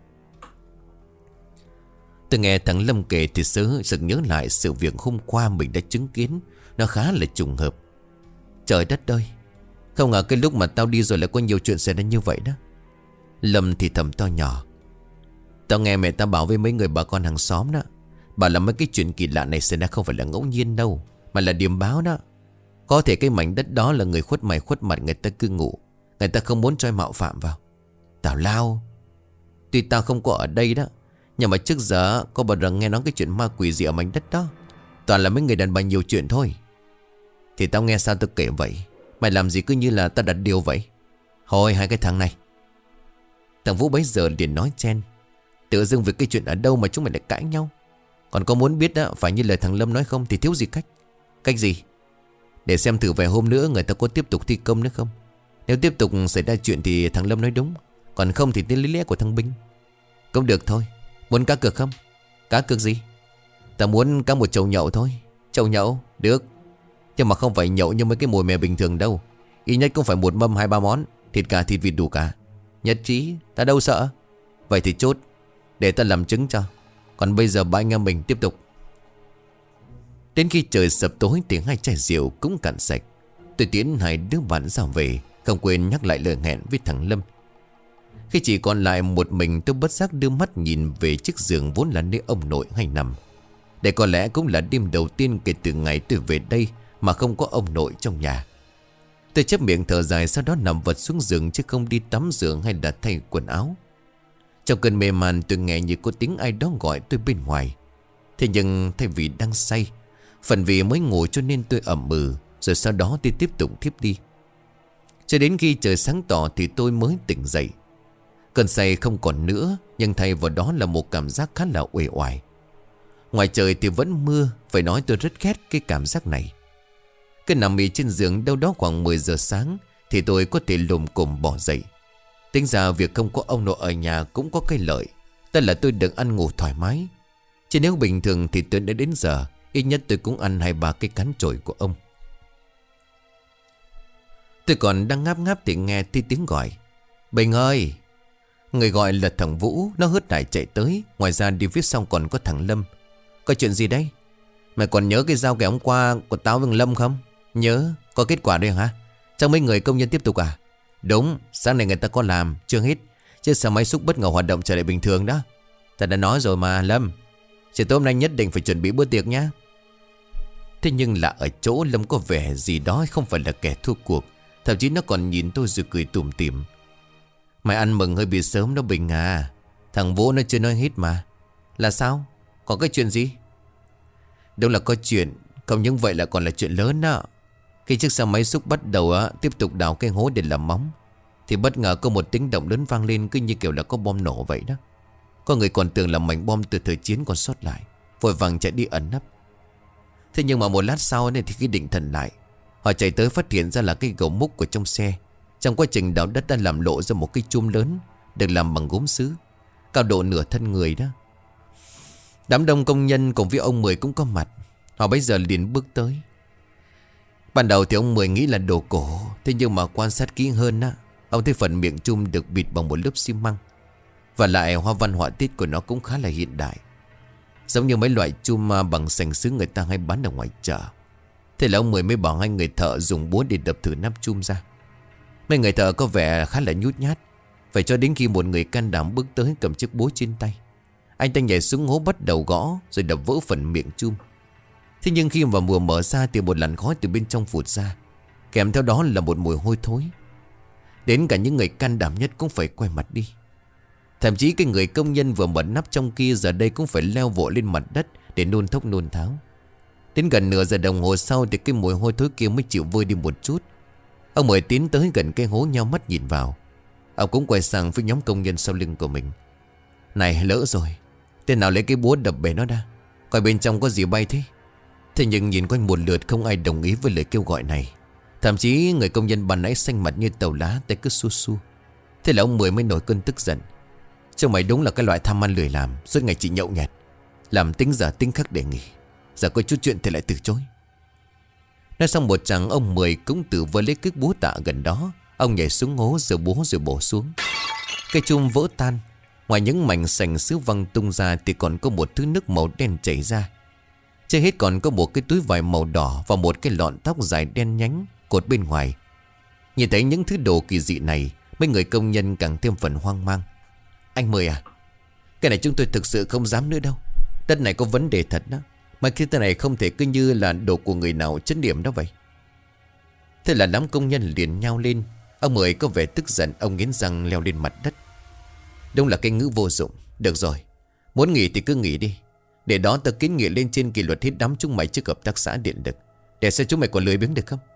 Tôi nghe thằng Lâm kể thì sớ sực nhớ lại sự việc hôm qua mình đã chứng kiến. Nó khá là trùng hợp. Trời đất ơi, không ngờ cái lúc mà tao đi rồi lại có nhiều chuyện xảy ra như vậy đó. Lâm thì thầm to nhỏ. Tao nghe mẹ tao bảo với mấy người bà con hàng xóm đó, bảo là mấy cái chuyện kỳ lạ này xảy ra không phải là ngẫu nhiên đâu, mà là điểm báo đó. Có thể cái mảnh đất đó là người khuất mày khuất mặt người ta cư ngụ, người ta không muốn cho mạo phạm vào. Tào lao. Tuy tao không có ở đây đó, nhưng mà trước giờ có bao giờ nghe nói cái chuyện ma quỷ gì ở mảnh đất đó. Toàn là mấy người đàn bà nhiều chuyện thôi. Thì tao nghe sao tôi kể vậy? Mày làm gì cứ như là tao đặt điều vậy? Thôi hai cái thằng này. Thằng Vũ bấy giờ liền nói chen. Tự dưng việc cái chuyện ở đâu mà chúng mày lại cãi nhau? Còn có muốn biết đó, phải như lời thằng Lâm nói không thì thiếu gì cách. Cách gì? Để xem thử vài hôm nữa người ta có tiếp tục thi công nữa không. Nếu tiếp tục xảy ra chuyện thì thằng Lâm nói đúng, còn không thì tên lý lẽ của thằng Binh. Cũng được thôi. Muốn cá cược không? Cá cược gì? Ta muốn cá một chậu nhậu thôi. Chậu nhậu? Được. Nhưng mà không phải nhậu như mấy cái mồi mè bình thường đâu. Ít nhất cũng phải một mâm hai ba món. Thịt gà thịt vịt đủ cả. Nhất trí. Ta đâu sợ. Vậy thì chốt. Để ta làm chứng cho. Còn bây giờ ba anh em mình tiếp tục. Đến khi trời sập tối thì hai chai rượu cũng cạn sạch. Tôi tiến hai đứa bạn ra về, không quên nhắc lại lời hẹn với thằng Lâm. Khi chỉ còn lại một mình, tôi bất giác đưa mắt nhìn về chiếc giường vốn là nơi ông nội hay nằm. Để có lẽ cũng là đêm đầu tiên kể từ ngày tôi về đây mà không có ông nội trong nhà. Tôi chép miệng thở dài, sau đó nằm vật xuống giường chứ không đi tắm rửa hay đặt thay quần áo. Trong cơn mê man tôi nghe như có tiếng ai đó gọi tôi bên ngoài. Thế nhưng thay vì đang say, phần vì mới ngủ cho nên tôi ẩm ừ. Rồi sau đó tôi tiếp tục thiếp đi. Cho đến khi trời sáng tỏ thì tôi mới tỉnh dậy. Cơn say không còn nữa, nhưng thay vào đó là một cảm giác khá là uể oải. Ngoài trời thì vẫn mưa, phải nói tôi rất ghét cái cảm giác này. Cứ nằm ì trên giường đâu đó khoảng mười giờ sáng thì tôi có thể lồm cồm bỏ dậy. Tính ra việc không có ông nội ở nhà cũng có cái lợi, tức là tôi được ăn ngủ thoải mái. Chứ nếu bình thường thì tôi đã đến giờ ít nhất tôi cũng ăn hai ba cái cán chổi của ông. Tôi còn đang ngáp ngáp thì nghe thấy tiếng gọi. Bình ơi! Người gọi là thằng Vũ. Nó hớt hải chạy tới. Ngoài ra đi phía sau còn có thằng Lâm. Có chuyện gì đấy? Mày còn nhớ cái giao ngày hôm qua của tao với thằng Lâm không? Nhớ. Có kết quả rồi hả? Trong mấy người công nhân tiếp tục à? Đúng. Sáng nay người ta có làm. Chưa hết. Chứ sao máy xúc bất ngờ hoạt động trở lại bình thường đó. Ta đã nói rồi mà Lâm. Chiều tối hôm nay nhất định phải chuẩn bị bữa tiệc nhá. Thế nhưng là ở chỗ Lâm có vẻ gì đó không phải là kẻ thua cuộc. Thậm chí nó còn nhìn tôi rồi cười tủm tỉm. Mày ăn mừng hơi bị sớm đó Bình à. Thằng Vũ nó chưa nói hết mà. Là sao? Có cái chuyện gì? Đúng là có chuyện. Không những vậy là còn là chuyện lớn đó. Khi chiếc xe máy xúc bắt đầu á, tiếp tục đào cái hố để làm móng, thì bất ngờ có một tiếng động lớn vang lên, cứ như kiểu là có bom nổ vậy đó. Có người còn tưởng là mảnh bom từ thời chiến còn sót lại, vội vàng chạy đi ẩn nấp. Thế nhưng mà một lát sau này thì khi định thần lại, họ chạy tới phát hiện ra là cái gầu múc của trong xe. Trong quá trình đào đất đã làm lộ ra một cái chum lớn, được làm bằng gốm sứ, cao độ nửa thân người đó. Đám đông công nhân cùng với ông Mười cũng có mặt. Họ bây giờ liền bước tới. Ban đầu thì ông Mười nghĩ là đồ cổ. Thế nhưng mà quan sát kỹ hơn á, ông thấy phần miệng chum được bịt bằng một lớp xi măng. Và lại hoa văn họa tiết của nó cũng khá là hiện đại, giống như mấy loại chum bằng sành sứ người ta hay bán ở ngoài chợ. Thế là ông Mười mới bảo hai người thợ dùng búa để đập thử nắp chum ra. Mấy người thợ có vẻ khá là nhút nhát. Phải cho đến khi một người can đảm bước tới cầm chiếc búa trên tay. Anh ta nhảy xuống hố bắt đầu gõ, rồi đập vỡ phần miệng chum. Thế nhưng khi mà vừa mở ra thì một làn khói từ bên trong phụt ra, kèm theo đó là một mùi hôi thối. Đến cả những người can đảm nhất cũng phải quay mặt đi. Thậm chí cái người công nhân vừa mở nắp trong kia giờ đây cũng phải leo vội lên mặt đất để nôn thốc nôn tháo. Đến gần nửa giờ đồng hồ sau thì cái mùi hôi thối kia mới chịu vơi đi một chút. Ông Mười tiến tới gần cái hố, nhau mắt nhìn vào. Ông cũng quay sang với nhóm công nhân sau lưng của mình. Này, lỡ rồi, tên nào lấy cái búa đập bể nó ra, coi bên trong có gì bay thế. Thế nhưng nhìn quanh một lượt không ai đồng ý với lời kêu gọi này. Thậm chí người công nhân ban nãy xanh mặt như tàu lá, tay cứ su su. Thế là ông Mười mới nổi cơn tức giận. Chứ mày đúng là cái loại tham ăn lười làm, suốt ngày chỉ nhậu nhẹt, làm tính giờ tính khắc để nghỉ. Giờ có chút chuyện thì lại từ chối. Nói xong một chàng, ông Mười cũng tự vơ lấy cái búa tạ gần đó. Ông nhảy xuống hố rồi búa rồi bổ xuống. Cây chum vỡ tan. Ngoài những mảnh sành sứ văng tung ra thì còn có một thứ nước màu đen chảy ra. Trên hết còn có một cái túi vải màu đỏ và một cái lọn tóc dài đen nhánh cột bên ngoài. Nhìn thấy những thứ đồ kỳ dị này, mấy người công nhân càng thêm phần hoang mang. Anh Mười à, cái này chúng tôi thực sự không dám nữa đâu. Đất này có vấn đề thật đó. Mà cái tên này không thể cứ như là đồ của người nào chấn điểm đó vậy. Thế là đám công nhân liền nhao lên. Ông Mười có vẻ tức giận, ông nghiến răng leo lên mặt đất. Đúng là cái ngữ vô dụng. Được rồi, muốn nghỉ thì cứ nghỉ đi. Để đó tao kiến nghị lên trên kỷ luật hết đám chúng mày trước hợp tác xã điện lực, để xem chúng mày còn lười biếng được không.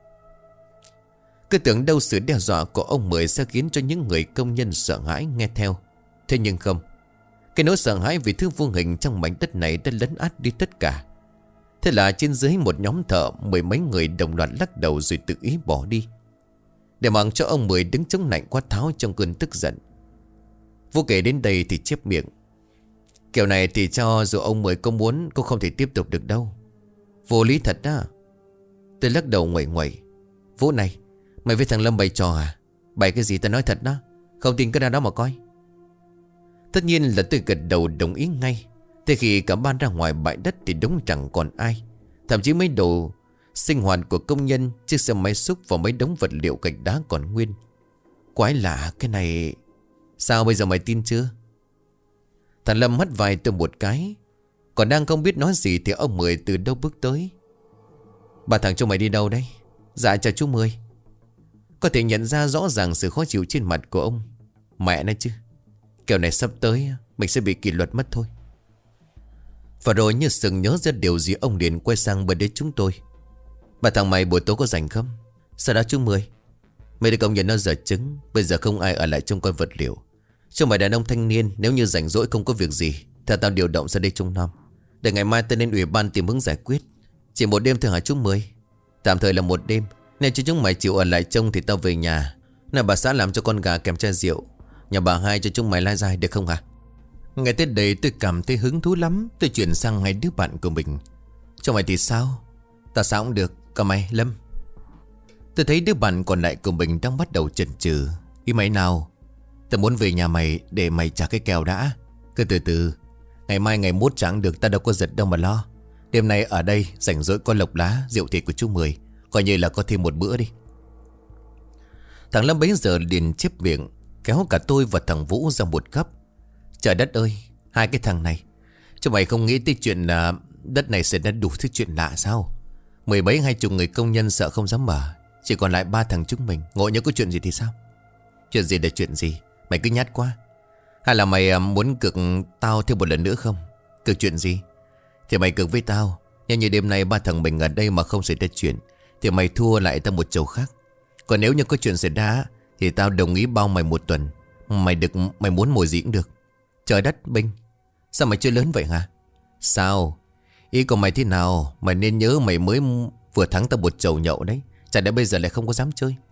Cứ tưởng đâu sự đe dọa của ông Mười sẽ khiến cho những người công nhân sợ hãi nghe theo. Thế nhưng không. Cái nỗi sợ hãi vì thứ vô hình trong mảnh đất này đã lấn át đi tất cả. Thế là trên dưới một nhóm thợ, mười mấy người đồng loạt lắc đầu rồi tự ý bỏ đi, để mặc cho ông Mười đứng chống nạnh quát tháo trong cơn tức giận. Vô kể đến đây thì chép miệng. Kiểu này thì cho dù ông Mười có muốn cũng không thể tiếp tục được đâu. Vô lý thật đó. Tôi lắc đầu nguậy nguậy. Vũ này, mày với thằng Lâm bày trò à? Bày cái gì tao nói thật đó. Không tin cứ ra đó mà coi. Tất nhiên là tôi gật đầu đồng ý ngay. Thế khi cả ban ra ngoài bãi đất thì đúng chẳng còn ai. Thậm chí mấy đồ sinh hoạt của công nhân, chiếc xe máy xúc và mấy đống vật liệu gạch đá còn nguyên. Quái lạ, cái này... Sao bây giờ mày tin chưa? Thằng Lâm hất vai tôi một cái. Còn đang không biết nói gì thì ông Mười từ đâu bước tới. Bà thằng chúng mày đi đâu đây? Dạ chào chú Mười. Có thể nhận ra rõ ràng sự khó chịu trên mặt của ông. Mẹ nói chứ, kiểu này sắp tới mình sẽ bị kỷ luật mất thôi. Và rồi như sừng nhớ ra điều gì, ông liền quay sang bên đấy chúng tôi. Bà thằng mày buổi tối có rảnh không? Sau đó chú Mười, mấy đứa công nhân nó dở trứng. Bây giờ không ai ở lại trông coi vật liệu. Cho mày đàn ông thanh niên, nếu như rảnh rỗi không có việc gì, theo tao điều động ra đây trông nom. Để ngày mai tao lên ủy ban tìm hướng giải quyết. Chỉ một đêm thôi hả chú Mười? Tạm thời là một đêm. Nếu cho chúng mày chịu ở lại trông thì tao về nhà. Nào bà xã làm cho con gà kèm chai rượu. Nhà bà hai cho chúng mày lai dài được không hả? Nghe tới đây tôi cảm thấy hứng thú lắm. Tôi chuyển sang hai đứa bạn của mình. Cho mày thì sao? Tao sao cũng được. Còn mày Lâm? Tôi thấy đứa bạn còn lại của mình đang bắt đầu chần chừ. Ý mày nào? Tao muốn về nhà mày để mày trả cái kèo đã. Cứ từ từ. Ngày mai ngày mốt chẳng được, ta đâu có giật đâu mà lo. Đêm nay ở đây rảnh rỗi có lộc lá, rượu thịt của chú Mười, coi như là có thêm một bữa đi. Thằng Lâm bấy giờ liền chép miệng, kéo cả tôi và thằng Vũ ra một góc. Trời đất ơi, hai cái thằng này, chúng mày không nghĩ tới chuyện là đất này sẽ đã đủ thứ chuyện lạ sao? Mười mấy hai chục người công nhân sợ không dám mở, chỉ còn lại ba thằng chúng mình. Ngộ nhỡ có chuyện gì thì sao? Chuyện gì là chuyện gì? Mày cứ nhát quá. Hay là mày muốn cược tao thêm một lần nữa không? Cược chuyện gì? Thì mày cược với tao, nhưng như đêm nay ba thằng mình ở đây mà không xảy ra chuyện thì mày thua lại tao một chầu khác. Còn nếu như có chuyện xảy ra thì tao đồng ý bao mày một tuần. Mày được, mày muốn mồi gì cũng được. Trời đất Binh, sao mày chơi lớn vậy hả? Sao? Ý của mày thế nào? Mày nên nhớ mày mới vừa thắng tao một chầu nhậu đấy. Chả lẽ bây giờ lại không có dám chơi?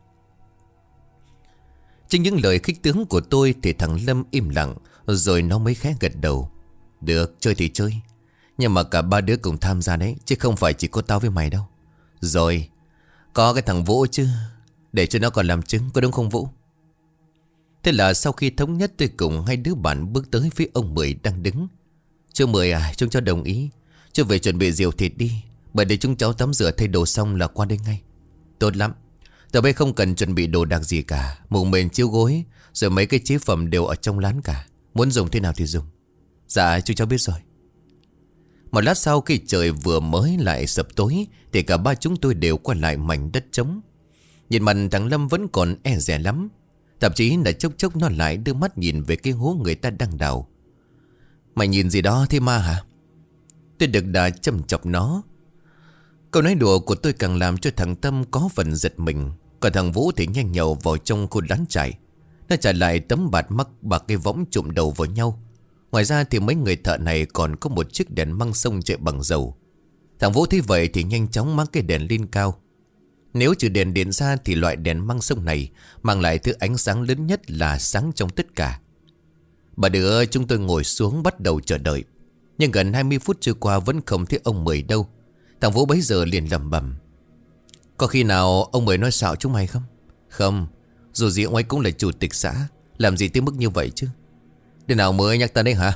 Trên những lời khích tướng của tôi thì thằng Lâm im lặng, rồi nó mới khẽ gật đầu. Được, chơi thì chơi, nhưng mà cả ba đứa cùng tham gia đấy, chứ không phải chỉ có tao với mày đâu. Rồi, có cái thằng Vũ chứ, để cho nó còn làm chứng, có đúng không Vũ? Thế là sau khi thống nhất, tôi cùng hai đứa bạn bước tới phía ông Mười đang đứng. Chú Mười à, chúng cháu đồng ý. Chú về chuẩn bị rượu thịt đi, bởi để chúng cháu tắm rửa thay đồ xong là qua đây ngay. Tốt lắm. Tụi bay không cần chuẩn bị đồ đặc gì cả. Mùng mền chiếu gối, rồi mấy cái chế phẩm đều ở trong lán cả. Muốn dùng thế nào thì dùng. Dạ chú cháu biết rồi. Một lát sau khi trời vừa mới lại sập tối thì cả ba chúng tôi đều qua lại mảnh đất trống. Nhìn mặt thằng Lâm vẫn còn e dè lắm. Thậm chí là chốc chốc nó lại đưa mắt nhìn về cái hố người ta đang đào. Mày nhìn gì đó thế ma hả? Tôi được đà châm chọc nó. Câu nói đùa của tôi càng làm cho thằng Tâm có phần giật mình. Còn thằng Vũ thì nhanh nhậu vào trong khu lán trại. Nó trả lại tấm bạt mắc bạc cái võng trụm đầu vào nhau. Ngoài ra thì mấy người thợ này còn có một chiếc đèn măng sông chạy bằng dầu. Thằng Vũ thấy vậy thì nhanh chóng mang cái đèn lên cao. Nếu trừ đèn điện ra thì loại đèn măng sông này mang lại thứ ánh sáng lớn nhất là sáng trong tất cả. Bà đứa chúng tôi ngồi xuống bắt đầu chờ đợi. Nhưng gần hai mươi phút trôi qua vẫn không thấy ông Mười đâu. Thằng Vũ bấy giờ liền lẩm bẩm: có khi nào ông Mười nói xạo chúng mày không? Không, dù gì ông ấy cũng là chủ tịch xã, làm gì tới mức như vậy chứ. Để nào mới nhắc ta đấy hả?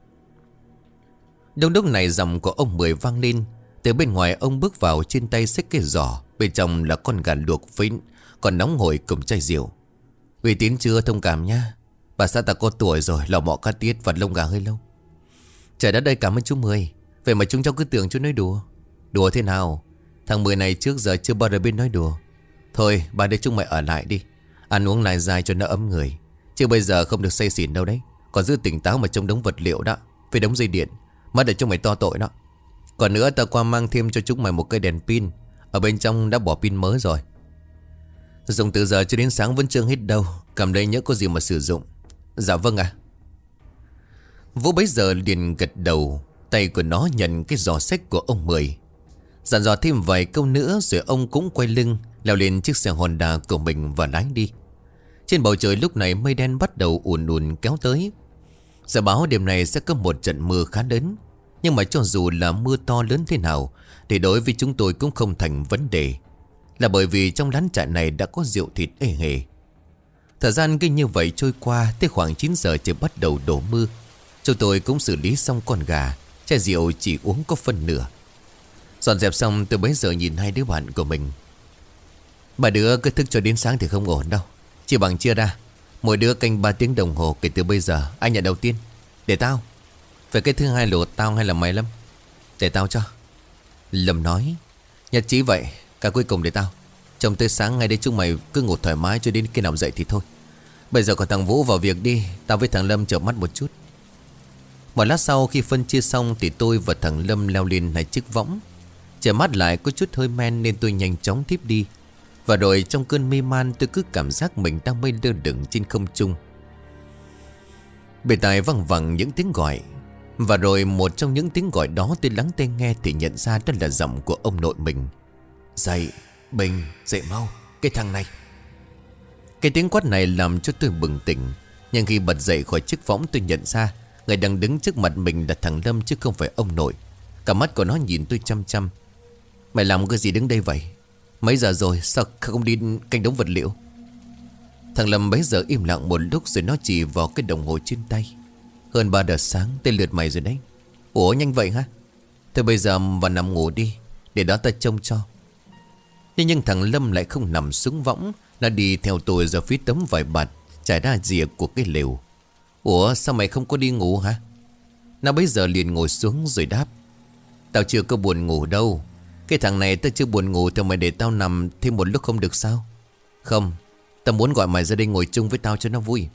Đông lúc này giọng của ông Mười vang lên. Từ bên ngoài ông bước vào, trên tay xách cái giỏ, bên trong là con gà luộc với còn nóng hổi cùng chai rượu. Uy tín chưa, thông cảm nha. Bà xã ta có tuổi rồi, lò mọ cá tiết vặt lông gà hơi lâu. Trời đất ơi, cảm ơn chú Mười. Vậy mà chúng cháu cứ tưởng chú nói đùa. Đùa thế nào? Thằng Mười này trước giờ chưa bao giờ biết nói đùa. Thôi bà để chúng mày ở lại đi, ăn uống lại dài cho nó ấm người. Chứ bây giờ không được say xỉn đâu đấy. Còn giữ tỉnh táo mà trông đống vật liệu đó, với đống dây điện, mất để chúng mày to tội đó. Còn nữa ta qua mang thêm cho chúng mày một cây đèn pin. Ở bên trong đã bỏ pin mới rồi. Dùng từ giờ cho đến sáng vẫn chưa hết đâu. Cầm đây nhớ có gì mà sử dụng. Dạ vâng ạ. Vũ bấy giờ liền gật đầu. Tay của nó nhận cái giỏ xách của ông Mười. Dặn dò thêm vài câu nữa rồi ông cũng quay lưng leo lên chiếc xe Honda của mình và lái đi. Trên bầu trời lúc này mây đen bắt đầu ùn ùn kéo tới. Dự báo đêm nay sẽ có một trận mưa khá lớn. Nhưng mà cho dù là mưa to lớn thế nào thì đối với chúng tôi cũng không thành vấn đề. Là bởi vì trong lán trại này đã có rượu thịt ê hề. Thời gian cứ như vậy trôi qua. Tới khoảng chín giờ trời bắt đầu đổ mưa. Chúng tôi cũng xử lý xong con gà. Chai rượu chỉ uống có phân nửa. Dọn dẹp xong tôi bấy giờ nhìn hai đứa bạn của mình. Bà đứa cứ thức cho đến sáng thì không ổn đâu. Chỉ bằng chia ra, mỗi đứa canh ba tiếng đồng hồ kể từ bây giờ. Ai nhận đầu tiên? Để tao. Về cái thứ hai lột tao hay là mày Lâm? Để tao cho. Lâm nói. Nhật chí vậy, cả cuối cùng để tao. Trông tới sáng ngay đây chúng mày cứ ngủ thoải mái cho đến khi nào dậy thì thôi. Bây giờ còn thằng Vũ vào việc đi. Tao với thằng Lâm chợp mắt một chút. Một lát sau khi phân chia xong thì tôi và thằng Lâm leo lên hai chiếc võng. Trời mắt lại có chút hơi men nên tôi nhanh chóng thiếp đi. Và rồi trong cơn mê man tôi cứ cảm giác mình đang mây lơ lửng trên không trung. Bên tai văng vẳng những tiếng gọi. Và rồi một trong những tiếng gọi đó tôi lắng tai nghe thì nhận ra đó là giọng của ông nội mình. Dậy, Bình, dậy mau, cái thằng này. Cái tiếng quát này làm cho tôi bừng tỉnh. Nhưng khi bật dậy khỏi chiếc võng tôi nhận ra người đang đứng trước mặt mình là thằng Lâm chứ không phải ông nội. Cả mắt của nó nhìn tôi chăm chăm. Mày làm cái gì đứng đây vậy? Mấy giờ rồi sao không đi canh đống vật liệu? Thằng Lâm bấy giờ im lặng một lúc rồi nó chỉ vào cái đồng hồ trên tay. Hơn ba giờ sáng, tới lượt mày rồi đấy. Ủa nhanh vậy hả? Thôi bây giờ vào nằm ngủ đi, để đó ta trông cho. Nhưng, nhưng thằng Lâm lại không nằm xuống võng. Nó đi theo tôi ra phía tấm vải bạt trải ra rìa của cái lều. Ủa sao mày không có đi ngủ hả? Nó bấy giờ liền ngồi xuống rồi đáp. Tao chưa có buồn ngủ đâu. Cái thằng này tao chưa buồn ngủ thì mày để tao nằm thêm một lúc không được sao? Không, tao muốn gọi mày ra đây ngồi chung với tao cho nó vui.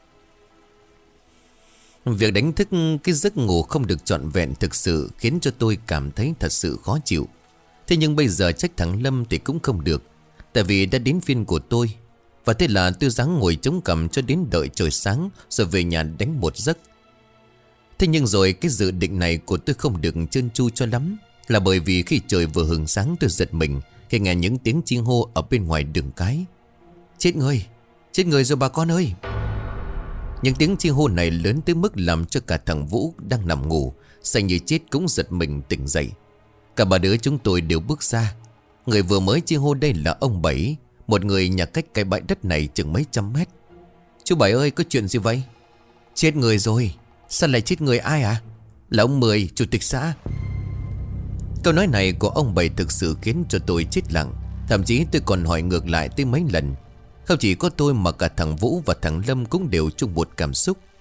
Việc đánh thức cái giấc ngủ không được trọn vẹn thực sự khiến cho tôi cảm thấy thật sự khó chịu. Thế nhưng bây giờ trách thằng Lâm thì cũng không được. Tại vì đã đến phiên của tôi. Và thế là tôi ráng ngồi chống cằm cho đến đợi trời sáng rồi về nhà đánh một giấc. Thế nhưng rồi cái dự định này của tôi không được trơn tru cho lắm. Là bởi vì khi trời vừa hừng sáng tôi giật mình khi nghe những tiếng chi hô ở bên ngoài đường cái. Chết người, chết người rồi bà con ơi. Những tiếng chi hô này lớn tới mức làm cho cả thằng Vũ đang nằm ngủ say như chết cũng giật mình tỉnh dậy. Cả ba đứa chúng tôi đều bước ra. Người vừa mới chi hô đây là ông Bảy, một người nhà cách cái bãi đất này chừng mấy trăm mét. Chú Bảy ơi, có chuyện gì vậy? Chết người rồi. Sao lại chết người, ai à? Là ông Mười, chủ tịch xã. Câu nói này của ông Bảy thực sự khiến cho tôi chết lặng. Thậm chí tôi còn hỏi ngược lại tới mấy lần. Không chỉ có tôi mà cả thằng Vũ và thằng Lâm cũng đều chung một cảm xúc.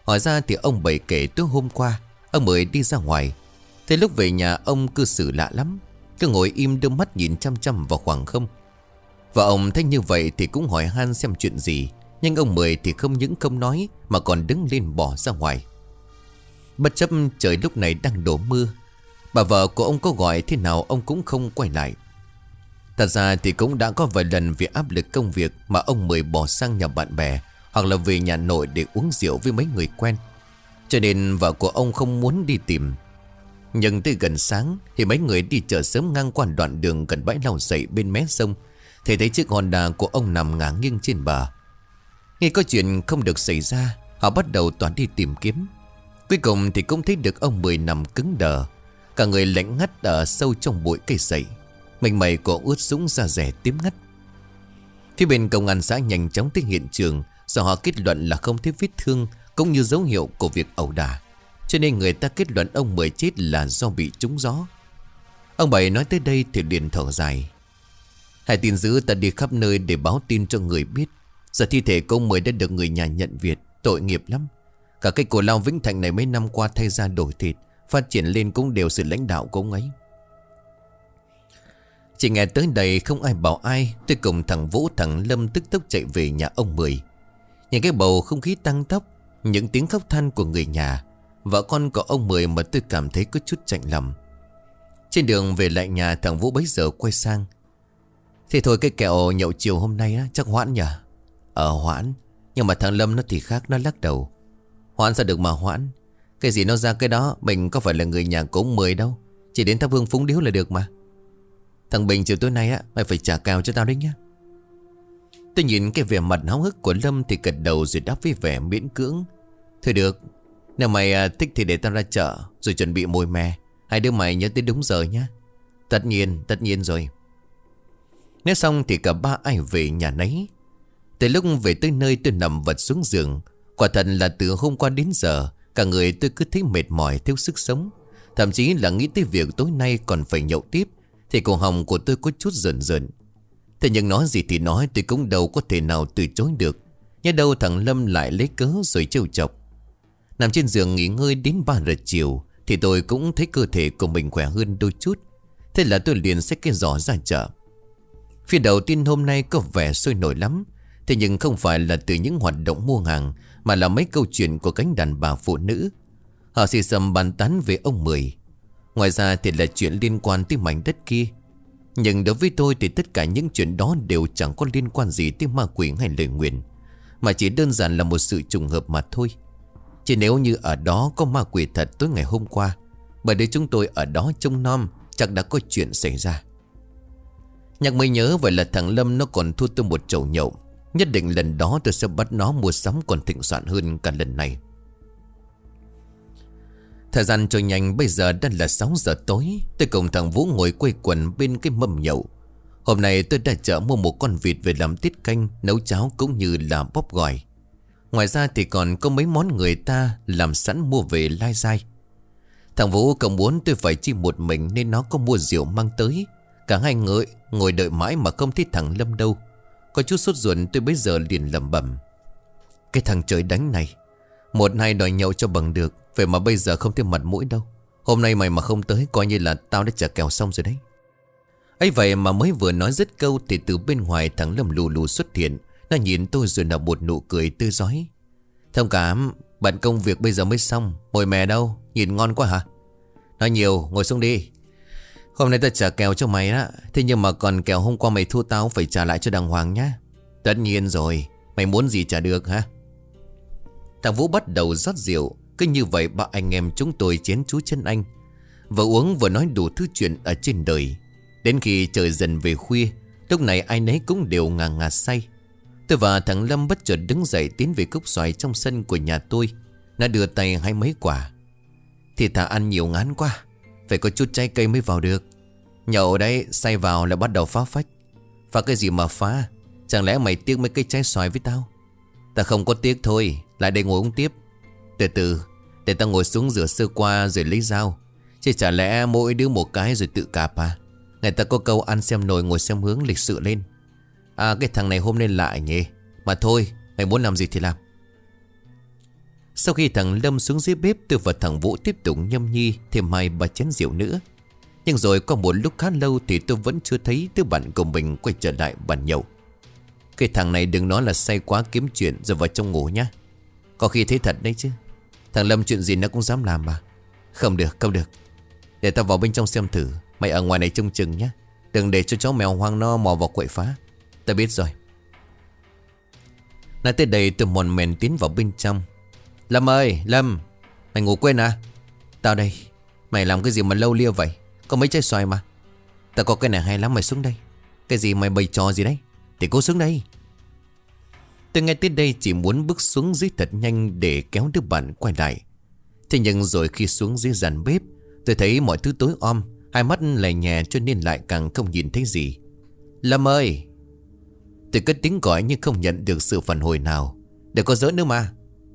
Hỏi ra thì ông Bảy kể tối hôm qua ông Mười đi ra ngoài. Thế lúc về nhà ông cư xử lạ lắm, cứ ngồi im đưa mắt nhìn chăm chăm vào khoảng không. Và ông thấy như vậy thì cũng hỏi han xem chuyện gì. Nhưng ông Mười thì không những không nói mà còn đứng lên bỏ ra ngoài. Bất chấp trời lúc này đang đổ mưa, bà vợ của ông có gọi thế nào ông cũng không quay lại. Thật ra thì cũng đã có vài lần vì áp lực công việc mà ông Mười bỏ sang nhà bạn bè hoặc là về nhà nội để uống rượu với mấy người quen. Cho nên vợ của ông không muốn đi tìm. Nhưng tới gần sáng thì mấy người đi chợ sớm ngang qua đoạn đường gần bãi lau sậy bên mé sông thì thấy chiếc Honda của ông nằm ngả nghiêng trên bờ. Nghe có chuyện không được xảy ra, họ bắt đầu toàn đi tìm kiếm. Cuối cùng thì cũng thấy được ông Mười nằm cứng đờ, cả người lạnh ngắt ở sâu trong bụi cây sậy. Mình mày của ướt sũng da rẻ tím ngắt. Phía bên công an xã nhanh chóng tới hiện trường, do họ kết luận là không thấy vết thương cũng như dấu hiệu của việc ẩu đả, cho nên người ta kết luận ông Mười chết là do bị trúng gió. Ông Bảy nói tới đây thì liền thở dài. Hai tin dữ ta đi khắp nơi để báo tin cho người biết. Giờ thi thể của ông Mười đã được người nhà nhận việc. Tội nghiệp lắm. Cả cái cổ lao Vĩnh Thạnh này mấy năm qua thay ra đổi thịt, phát triển lên cũng đều sự lãnh đạo của ông ấy. Chỉ nghe tới đây không ai bảo ai, tôi cùng thằng Vũ thằng Lâm tức tốc chạy về nhà ông Mười. Nhìn cái bầu không khí tăng tốc, những tiếng khóc than của người nhà, vợ con của ông Mười mà tôi cảm thấy có chút chạnh lòng. Trên đường về lại nhà, thằng Vũ bấy giờ quay sang. Thì thôi, cái kẹo nhậu chiều hôm nay á, chắc hoãn nhỉ? Ờ hoãn. Nhưng mà thằng Lâm nó thì khác, nó lắc đầu. Hoãn sao được mà hoãn? Cái gì nó ra cái đó, mình có phải là người nhà của ông Mười đâu. Chỉ đến thắp hương phúng điếu là được mà. Thằng Bình chiều tối nay á, mày phải trả cào cho tao đấy nhá. Tôi nhìn cái vẻ mặt háo hức của Lâm thì gật đầu rồi đáp với vẻ miễn cưỡng. Thôi được, nếu mày à, thích thì để tao ra chợ rồi chuẩn bị mồi mè. Hai đứa mày nhớ tới đúng giờ nhá. Tất nhiên, tất nhiên rồi. Nói xong thì cả ba ai về nhà nấy. Từ lúc về tới nơi tôi nằm vật xuống giường. Quả thật là từ hôm qua đến giờ, cả người tôi cứ thấy mệt mỏi, thiếu sức sống. Thậm chí là nghĩ tới việc tối nay còn phải nhậu tiếp thì cổ họng của tôi có chút rợn rợn. Thế nhưng nói gì thì nói, tôi cũng đâu có thể nào từ chối được. Nhớ đâu thằng Lâm lại lấy cớ rồi trêu chọc. Nằm trên giường nghỉ ngơi đến ba giờ chiều thì tôi cũng thấy cơ thể của mình khỏe hơn đôi chút. Thế là tôi liền xách cái giỏ ra chợ. Phiên đầu tiên hôm nay có vẻ sôi nổi lắm. Thế nhưng không phải là từ những hoạt động mua hàng, mà là mấy câu chuyện của cánh đàn bà phụ nữ. Họ xì xầm bàn tán về ông Mười. Ngoài ra thì là chuyện liên quan tới mảnh đất kia. Nhưng đối với tôi thì tất cả những chuyện đó đều chẳng có liên quan gì tới ma quỷ hay lời nguyền, mà chỉ đơn giản là một sự trùng hợp mà thôi. Chỉ nếu như ở đó có ma quỷ thật tối ngày hôm qua, bởi để chúng tôi ở đó trông nom, chắc đã có chuyện xảy ra. Nhạc mới nhớ vậy là thằng Lâm nó còn thua tôi một chầu nhậu. Nhất định lần đó tôi sẽ bắt nó mua sắm còn thịnh soạn hơn cả lần này. Thời gian trôi nhanh, bây giờ đã là sáu giờ tối. Tôi cùng thằng Vũ ngồi quây quần bên cái mâm nhậu. Hôm nay tôi đã chợ mua một con vịt về làm tiết canh, nấu cháo cũng như là bóp gỏi. Ngoài ra thì còn có mấy món người ta làm sẵn mua về lai dai. Thằng Vũ không muốn tôi phải chi một mình nên nó có mua rượu mang tới. Cả hai người ngồi đợi mãi mà không thấy thằng Lâm đâu. Có chút sốt ruột, tôi bây giờ liền lẩm bẩm. Cái thằng trời đánh này, một hai đòi nhậu cho bằng được, vậy mà bây giờ không thấy mặt mũi đâu. Hôm nay mày mà không tới coi như là tao đã trả kèo xong rồi đấy. Ấy vậy mà mới vừa nói dứt câu thì từ bên ngoài thằng Lâm lù lù xuất hiện. Nó nhìn tôi rồi nở một nụ cười tươi rói. Thông cảm, bận công việc bây giờ mới xong. Mồi mè đâu, nhìn ngon quá hả? Nói nhiều, ngồi xuống đi. Hôm nay tao trả kèo cho mày đó. Thế nhưng mà còn kèo hôm qua mày thua tao phải trả lại cho đàng hoàng nhá. Tất nhiên rồi, mày muốn gì trả được hả? Thằng Vũ bắt đầu rót rượu. Cứ như vậy ba anh em chúng tôi chén chú chân anh. Vừa uống vừa nói đủ thứ chuyện ở trên đời. Đến khi trời dần về khuya, lúc này ai nấy cũng đều ngà ngà say. Tôi và thằng Lâm bất chợt đứng dậy tiến về cốc xoài trong sân của nhà tôi. Nó đưa tay hai mấy quả. Thì thà ăn nhiều ngán quá, phải có chút trái cây mới vào được. Nhậu đấy, say vào là bắt đầu phá phách. Phá cái gì mà phá? Chẳng lẽ mày tiếc mấy cây trái xoài với tao? Ta không có tiếc thôi, lại đây ngồi uống tiếp. Từ từ, để tao ngồi xuống rửa sơ qua rồi lấy dao. Chứ chả lẽ mỗi đứa một cái rồi tự cạp à? Người ta có câu ăn xem nồi ngồi xem hướng, lịch sự lên. À, cái thằng này hôm nay lạ nhỉ. Mà thôi, mày muốn làm gì thì làm. Sau khi thằng Lâm xuống dưới bếp, tôi và thằng Vũ tiếp tục nhâm nhi thêm hai ba chén rượu nữa. Nhưng rồi qua một lúc khá lâu thì tôi vẫn chưa thấy đứa bạn của mình quay trở lại bàn nhậu. Cái thằng này đừng nói là say quá kiếm chuyện rồi vào trong ngủ nhá. Có khi thấy thật đấy chứ. Thằng Lâm chuyện gì nó cũng dám làm mà. Không được, không được. Để tao vào bên trong xem thử. Mày ở ngoài này trông chừng nhá. Đừng để cho chó mèo hoang nó mò vào quậy phá. Tao biết rồi. Nói tới đây tôi mòn mèn tiến vào bên trong. Lâm ơi, Lâm, mày ngủ quên à? Tao đây. Mày làm cái gì mà lâu lia vậy? Có mấy trái xoài mà. Tao có cái này hay lắm, mày xuống đây. Cái gì mày bày trò gì đấy? Thì cố xuống đây. Tôi nghe tới đây chỉ muốn bước xuống dưới thật nhanh để kéo đứa bạn quay lại. Thế nhưng rồi khi xuống dưới dàn bếp, tôi thấy mọi thứ tối om, hai mắt lè nhè cho nên lại càng không nhìn thấy gì. Lâm ơi! Tôi cất tiếng gọi nhưng không nhận được sự phản hồi nào. Đừng có giỡn nữa mà.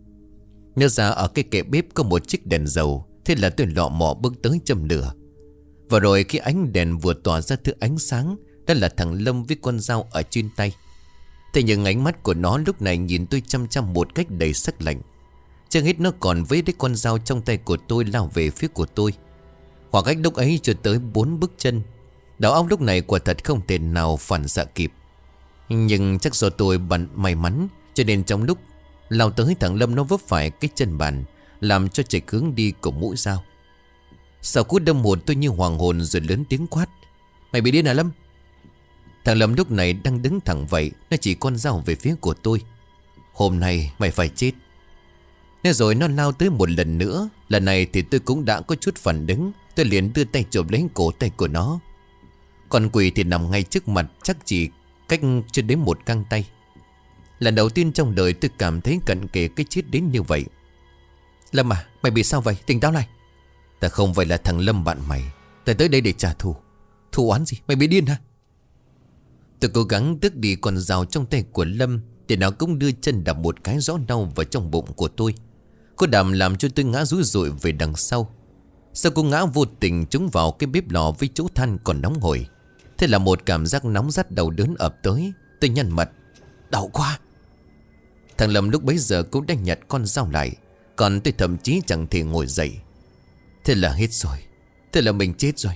Nhớ ra ở cái kệ bếp có một chiếc đèn dầu. Thế là tôi lọ mọ bước tới châm lửa. Và rồi khi ánh đèn vừa tỏa ra thứ ánh sáng, đó là thằng Lâm với con dao ở trên tay. Thế nhưng ánh mắt của nó lúc này nhìn tôi chăm chăm một cách đầy sắc lạnh. Chưa hết nó còn với cái con dao trong tay của tôi lao về phía của tôi. Khoảng cách lúc ấy chưa tới bốn bước chân. Đầu óc lúc này quả thật không thể nào phản xạ kịp. Nhưng chắc do tôi bận may mắn, cho nên trong lúc lao tới thằng Lâm nó vấp phải cái chân bàn, làm cho chệch hướng đi của mũi dao. Sau cú đâm hồn tôi như hoàng hồn rồi lớn tiếng quát. Mày bị điên à Lâm? Thằng Lâm lúc này đang đứng thẳng vậy, nó chỉ con dao về phía của tôi. Hôm nay mày phải chết. Nên rồi nó lao tới một lần nữa. Lần này thì tôi cũng đã có chút phản ứng. Tôi liền đưa tay chụp lấy cổ tay của nó. Con quỷ thì nằm ngay trước mặt, chắc chỉ cách chưa đến một găng tay. Lần đầu tiên trong đời tôi cảm thấy cận kề cái chết đến như vậy. Lâm à, mày bị sao vậy? Tỉnh táo lại. Ta không phải là thằng Lâm bạn mày. Ta tới đây để trả thù. Thù oán gì? Mày bị điên hả? Tôi cố gắng tước đi con dao trong tay của Lâm, để nó cũng đưa chân đạp một cái rõ đau vào trong bụng của tôi. Cô đạp làm cho tôi ngã rúi rụi về đằng sau. Sau cô ngã vô tình trúng vào cái bếp lò với chỗ than còn nóng hổi. Thế là một cảm giác nóng rát đầu đớn ập tới. Tôi nhăn mặt. Đau quá. Thằng Lâm lúc bấy giờ cũng đã nhặt con dao lại. Còn tôi thậm chí chẳng thể ngồi dậy. Thế là hết rồi. Thế là mình chết rồi.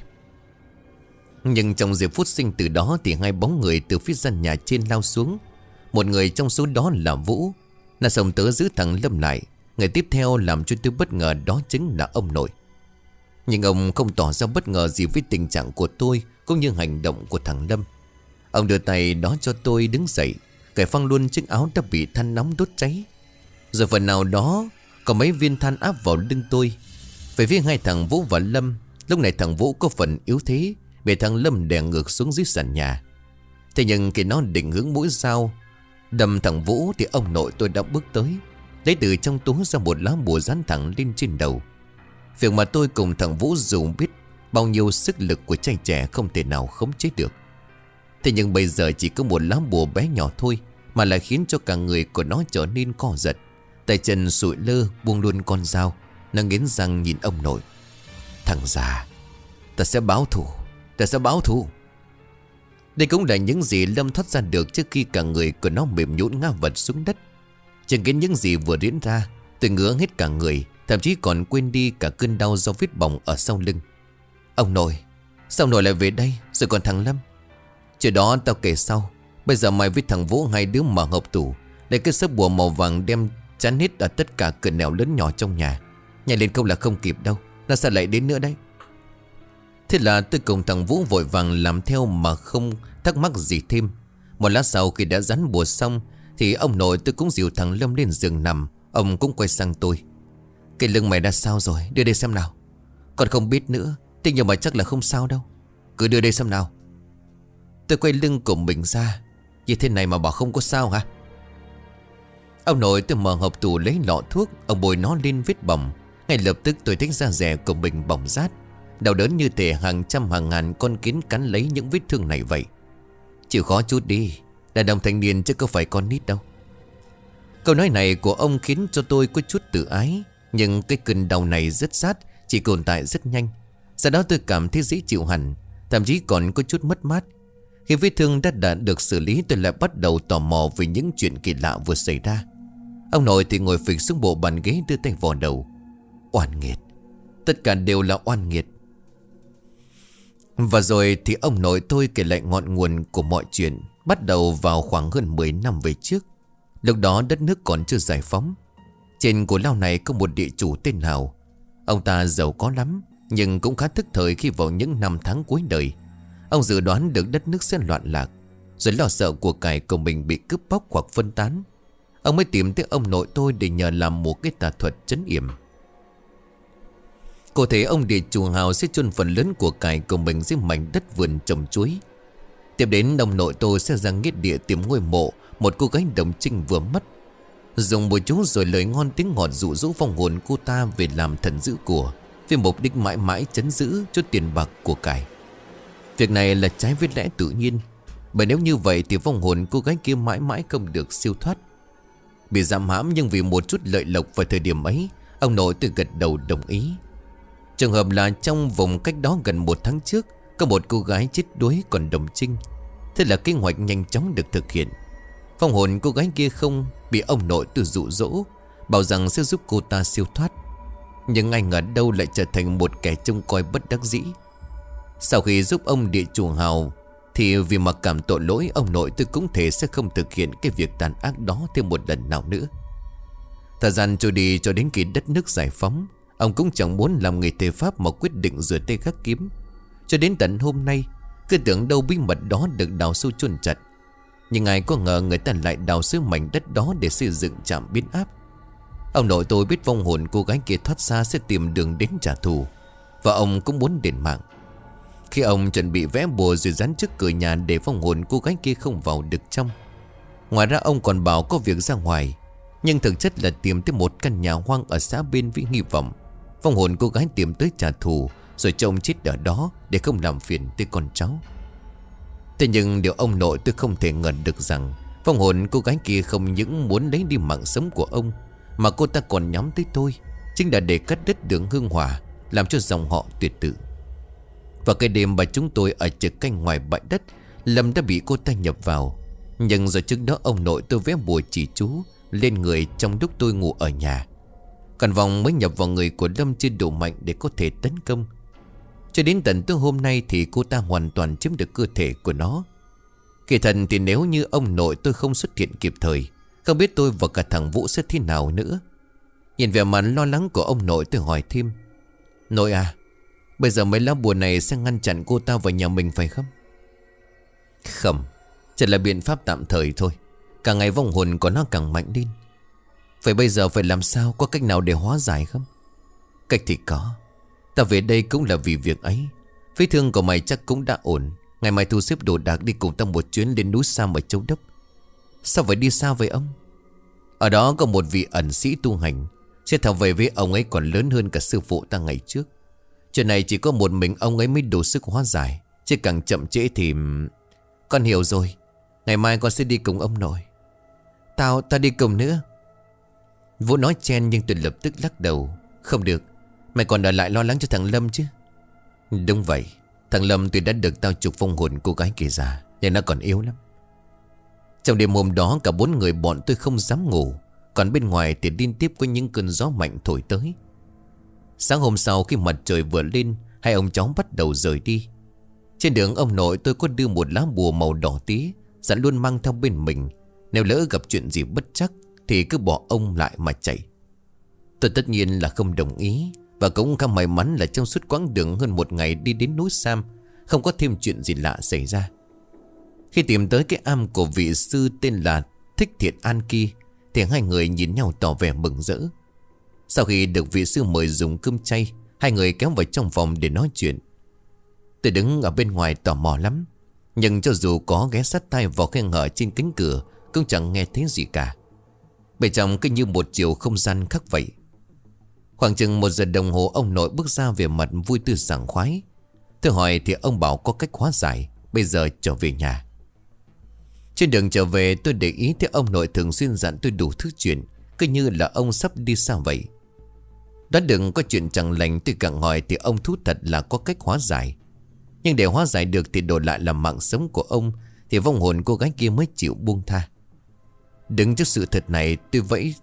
Nhưng trong giây phút sinh từ đó thì hai bóng người từ phía gian nhà trên lao xuống. Một người trong số đó là Vũ. Nó xông tới giữ thằng Lâm lại. Người tiếp theo làm cho tôi bất ngờ đó chính là ông nội. Nhưng ông không tỏ ra bất ngờ gì với tình trạng của tôi cũng như hành động của thằng Lâm. Ông đưa tay đó cho tôi đứng dậy, cởi phăng luôn chiếc áo đã bị than nóng đốt cháy. Rồi phần nào đó có mấy viên than áp vào lưng tôi. Về phía hai thằng Vũ và Lâm, lúc này thằng Vũ có phần yếu thế, bị thằng Lâm đè ngược xuống dưới sàn nhà. Thế nhưng khi nó định hướng mũi dao đâm thằng Vũ thì ông nội tôi đã bước tới, lấy từ trong túi ra một lá bùa dán thẳng lên trên đầu. Việc mà tôi cùng thằng Vũ dù biết bao nhiêu sức lực của trai trẻ không thể nào khống chế được. Thế nhưng bây giờ chỉ có một lá bùa bé nhỏ thôi mà lại khiến cho cả người của nó trở nên co giật. Tay chân sụi lơ buông luôn con dao. Nó nghiến răng nhìn ông nội. Thằng già, ta sẽ báo thù, ta sẽ báo thù. Đây cũng là những gì Lâm thoát ra được trước khi cả người của nó mềm nhũn ngã vật xuống đất. Chứng kiến những gì vừa diễn ra, tôi ngứa hết cả người, thậm chí còn quên đi cả cơn đau do vết bỏng ở sau lưng. Ông nội, sao nội lại về đây? Rồi còn thằng Lâm? Chuyện đó tao kể sau. Bây giờ mày với thằng Vũ hai đứa mở hộp tủ, lấy cái sấp bùa màu vàng đem chắn hết ở tất cả cửa nẻo lớn nhỏ trong nhà. Nhanh lên không là không kịp đâu. Nó sẽ lại đến nữa đấy. Thế là tôi cùng thằng Vũ vội vàng làm theo mà không thắc mắc gì thêm. Một lát sau khi đã dán bùa xong thì ông nội tôi cũng dìu thằng Lâm lên giường nằm. Ông cũng quay sang tôi. Cái lưng mày đã sao rồi? Đưa đây xem nào. Còn không biết nữa. Thế nhưng mà chắc là không sao đâu. Cứ đưa đây xem nào. Tôi quay lưng của mình ra. Như thế này mà bảo không có sao hả? Ông nội tôi mở hộp tủ lấy lọ thuốc. Ông bôi nó lên vết bỏng. Ngay lập tức tôi thấy da rẻ của mình bỏng rát, đau đớn như thể hàng trăm hàng ngàn con kiến cắn lấy những vết thương này vậy. Chịu khó chút đi. Đàn ông thanh niên chứ có phải con nít đâu. Câu nói này của ông khiến cho tôi có chút tự ái. Nhưng cái cơn đau này rất rát, chỉ tồn tại rất nhanh. Sau đó tôi cảm thấy dễ chịu hẳn, thậm chí còn có chút mất mát. Khi vết thương đã, đã được xử lý, tôi lại bắt đầu tò mò về những chuyện kỳ lạ vừa xảy ra. Ông nội thì ngồi phịch xuống bộ bàn ghế, đưa tay vò đầu. Oan nghiệt, tất cả đều là oan nghiệt. Và rồi thì ông nội tôi kể lại ngọn nguồn của mọi chuyện. Bắt đầu vào khoảng hơn mười năm về trước. Lúc đó đất nước còn chưa giải phóng. Trên của lao này có một địa chủ tên Hào. Ông ta giàu có lắm, nhưng cũng khá thức thời khi vào những năm tháng cuối đời. Ông dự đoán được đất nước sẽ loạn lạc, rồi lo sợ của cải của mình bị cướp bóc hoặc phân tán. Ông mới tìm tới ông nội tôi để nhờ làm một cái tà thuật trấn yểm. Cụ thể ông địa chủ Hào sẽ chôn phần lớn của cải của mình dưới mảnh đất vườn trồng chuối. Tiếp đến ông nội tôi sẽ ra nghĩa địa tìm ngôi mộ một cô gái đồng trinh vừa mất, dùng bùa chú rồi lời ngon tiếng ngọt dụ dỗ vong hồn cô ta về làm thần giữ của, với mục đích mãi mãi trấn giữ cho tiền bạc của cải. Việc này là trái với lẽ tự nhiên, bởi nếu như vậy thì vong hồn cô gái kia mãi mãi không được siêu thoát. Bị giam hãm nhưng vì một chút lợi lộc vào thời điểm ấy, ông nội tôi gật đầu đồng ý. Trường hợp là trong vùng cách đó gần một tháng trước, có một cô gái chết đuối còn đồng trinh. Thế là kế hoạch nhanh chóng được thực hiện. Vong hồn cô gái kia không bị ông nội tôi dụ dỗ, bảo rằng sẽ giúp cô ta siêu thoát. Nhưng ai ngờ đâu lại trở thành một kẻ trông coi bất đắc dĩ. Sau khi giúp ông địa chủ Hào, thì vì mặc cảm tội lỗi, ông nội tôi cũng thể sẽ không thực hiện cái việc tàn ác đó thêm một lần nào nữa. Thời gian trôi đi cho đến khi đất nước giải phóng, ông cũng chẳng muốn làm người thầy pháp mà quyết định rửa tay gác kiếm. Cho đến tận hôm nay, cứ tưởng đâu bí mật đó được đào sâu chôn chặt. Nhưng ai có ngờ người ta lại đào sới mảnh đất đó để xây dựng trạm biến áp. Ông nội tôi biết vong hồn cô gái kia thoát xa sẽ tìm đường đến trả thù, và ông cũng muốn đền mạng. Khi ông chuẩn bị vẽ bùa rồi dán trước cửa nhà để vong hồn cô gái kia không vào được trong. Ngoài ra ông còn bảo có việc ra ngoài, nhưng thực chất là tìm tới một căn nhà hoang ở xã bên với hy vọng vong hồn cô gái tìm tới trả thù, rồi chồng chết ở đó để không làm phiền tới con cháu. Thế nhưng điều ông nội tôi không thể ngờ được rằng vong hồn cô gái kia không những muốn lấy đi mạng sống của ông, mà cô ta còn nhắm tới tôi, chính là để cắt đứt đường hương hỏa, làm cho dòng họ tuyệt tự. Và cái đêm mà chúng tôi ở trực canh ngoài bãi đất, Lâm đã bị cô ta nhập vào. Nhưng rồi trước đó ông nội tôi vẽ bùa chỉ chú lên người trong lúc tôi ngủ ở nhà. Còn vòng mới nhập vào người của Lâm chưa đủ mạnh để có thể tấn công. Cho đến tận tới hôm nay thì cô ta hoàn toàn chiếm được cơ thể của nó. Kỳ thần thì nếu như ông nội tôi không xuất hiện kịp thời, không biết tôi và cả thằng Vũ sẽ thế nào nữa. Nhìn vẻ mặt lo lắng của ông nội, tôi hỏi thêm: Nội à, bây giờ mấy lá bùa này sẽ ngăn chặn cô ta vào nhà mình phải không? Không, chỉ là biện pháp tạm thời thôi. Càng ngày vong hồn của nó càng mạnh lên. Vậy bây giờ phải làm sao, có cách nào để hóa giải không? Cách thì có. Ta về đây cũng là vì việc ấy. Vết thương của mày chắc cũng đã ổn. Ngày mai thu xếp đồ đạc đi cùng ta một chuyến lên núi Sam ở Châu Đốc. Sao phải đi xa vậy ông? Ở đó có một vị ẩn sĩ tu hành. Sẽ thảo về với ông ấy còn lớn hơn cả sư phụ ta ngày trước. Chuyện này chỉ có một mình ông ấy mới đủ sức hóa giải. Chứ càng chậm trễ thì... Con hiểu rồi. Ngày mai con sẽ đi cùng ông nội. Tao, tao đi cùng nữa. Vũ nói chen nhưng tôi lập tức lắc đầu. Không được, mày còn ở lại lo lắng cho thằng Lâm chứ. Đúng vậy, thằng Lâm tuy đã được tao trục phong hồn cô gái kia ra, nhưng nó còn yếu lắm. Trong đêm hôm đó cả bốn người bọn tôi không dám ngủ. Còn bên ngoài thì liên tiếp có những cơn gió mạnh thổi tới. Sáng hôm sau khi mặt trời vừa lên, hai ông cháu bắt đầu rời đi. Trên đường ông nội tôi có đưa một lá bùa màu đỏ tí, dặn luôn mang theo bên mình. Nếu lỡ gặp chuyện gì bất trắc thì cứ bỏ ông lại mà chạy. Tôi tất nhiên là không đồng ý. Và cũng khá may mắn là trong suốt quãng đường hơn một ngày đi đến núi Sam, không có thêm chuyện gì lạ xảy ra. Khi tìm tới cái am của vị sư tên là Thích Thiện An kia, thì hai người nhìn nhau tỏ vẻ mừng rỡ. Sau khi được vị sư mời dùng cơm chay, hai người kéo vào trong phòng để nói chuyện. Tôi đứng ở bên ngoài tò mò lắm, nhưng cho dù có ghé sát tai vào khe hở trên cánh cửa cũng chẳng nghe thấy gì cả. Bên trong cứ như một chiều không gian khác vậy. Khoảng chừng một giờ đồng hồ ông nội bước ra về mặt vui tươi sảng khoái. Tôi hỏi thì ông bảo có cách hóa giải, bây giờ trở về nhà. Trên đường trở về tôi để ý thấy ông nội thường xuyên dặn tôi đủ thứ chuyện, cứ như là ông sắp đi xa vậy. Đoán đừng có chuyện chẳng lành, tôi càng hỏi thì ông thú thật là có cách hóa giải. Nhưng để hóa giải được thì đổi lại là mạng sống của ông, thì vong hồn cô gái kia mới chịu buông tha. Đứng trước sự thật này tôi vẫy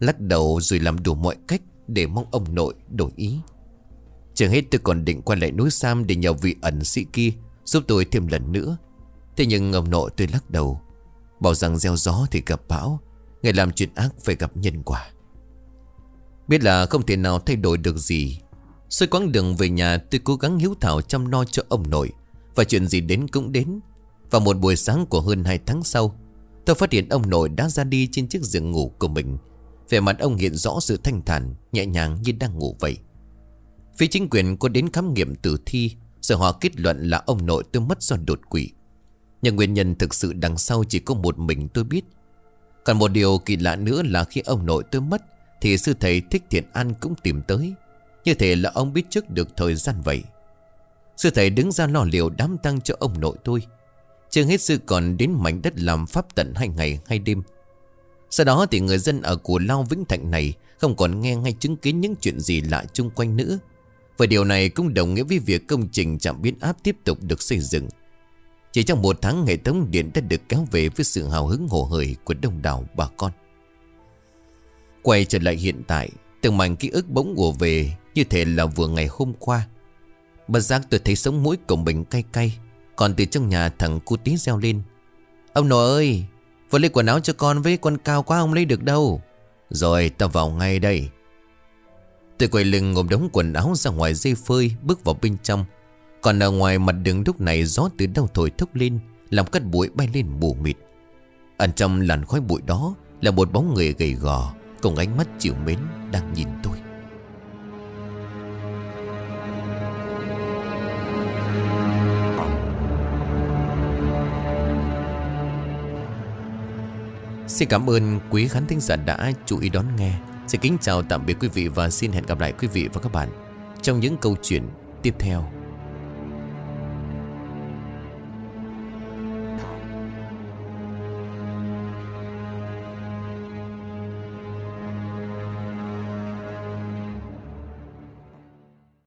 lắc đầu rồi làm đủ mọi cách để mong ông nội đổi ý. Chưa hết tôi còn định quay lại núi Sam để nhờ vị ẩn sĩ kia giúp tôi thêm lần nữa. Thế nhưng ông nội tôi lắc đầu, bảo rằng gieo gió thì gặp bão, người làm chuyện ác phải gặp nhân quả. Biết là không thể nào thay đổi được gì, suốt quãng đường về nhà tôi cố gắng hiếu thảo chăm lo cho ông nội, và chuyện gì đến cũng đến. Vào một buổi sáng của hơn hai tháng sau, tôi phát hiện ông nội đã ra đi trên chiếc giường ngủ của mình. Vẻ mặt ông hiện rõ sự thanh thản, nhẹ nhàng như đang ngủ vậy. Phía chính quyền có đến khám nghiệm tử thi, rồi họ kết luận là ông nội tôi mất do đột quỵ. Nhưng nguyên nhân thực sự đằng sau chỉ có một mình tôi biết. Còn một điều kỳ lạ nữa là khi ông nội tôi mất thì sư thầy Thích Thiện An cũng tìm tới, như thể là ông biết trước được thời gian vậy. Sư thầy đứng ra lo liệu đám tang cho ông nội tôi. Chưa hết sư còn đến mảnh đất làm pháp tận hai ngày hai đêm. Sau đó thì người dân ở Cù Lao Vĩnh Thạnh này không còn nghe hay chứng kiến những chuyện gì lạ chung quanh nữa. Và điều này cũng đồng nghĩa với việc công trình trạm biến áp tiếp tục được xây dựng. Chỉ trong một tháng, hệ thống điện đã được kéo về với sự hào hứng hồ hởi của đông đảo bà con. Quay trở lại hiện tại, từng mảnh ký ức bỗng ùa về như thể là vừa ngày hôm qua. Bất giác tôi thấy sống mũi của mình cay cay. Còn từ trong nhà thằng cu Tí reo lên: "Ông nội ơi, vừa lấy quần áo cho con với, con cao quá không lấy được đâu." "Rồi, tao vào ngay đây." Tôi quay lưng ngồm đống quần áo ra ngoài dây phơi, bước vào bên trong. Còn ở ngoài mặt đường lúc này gió từ đâu thổi thốc lên, làm cát bụi bay lên mù mịt. Ẩn trong làn khói bụi đó là một bóng người gầy gò cùng ánh mắt trìu mến đang nhìn tôi. Xin cảm ơn quý khán thính giả đã chú ý đón nghe. Xin kính chào tạm biệt quý vị và xin hẹn gặp lại quý vị và các bạn trong những câu chuyện tiếp theo.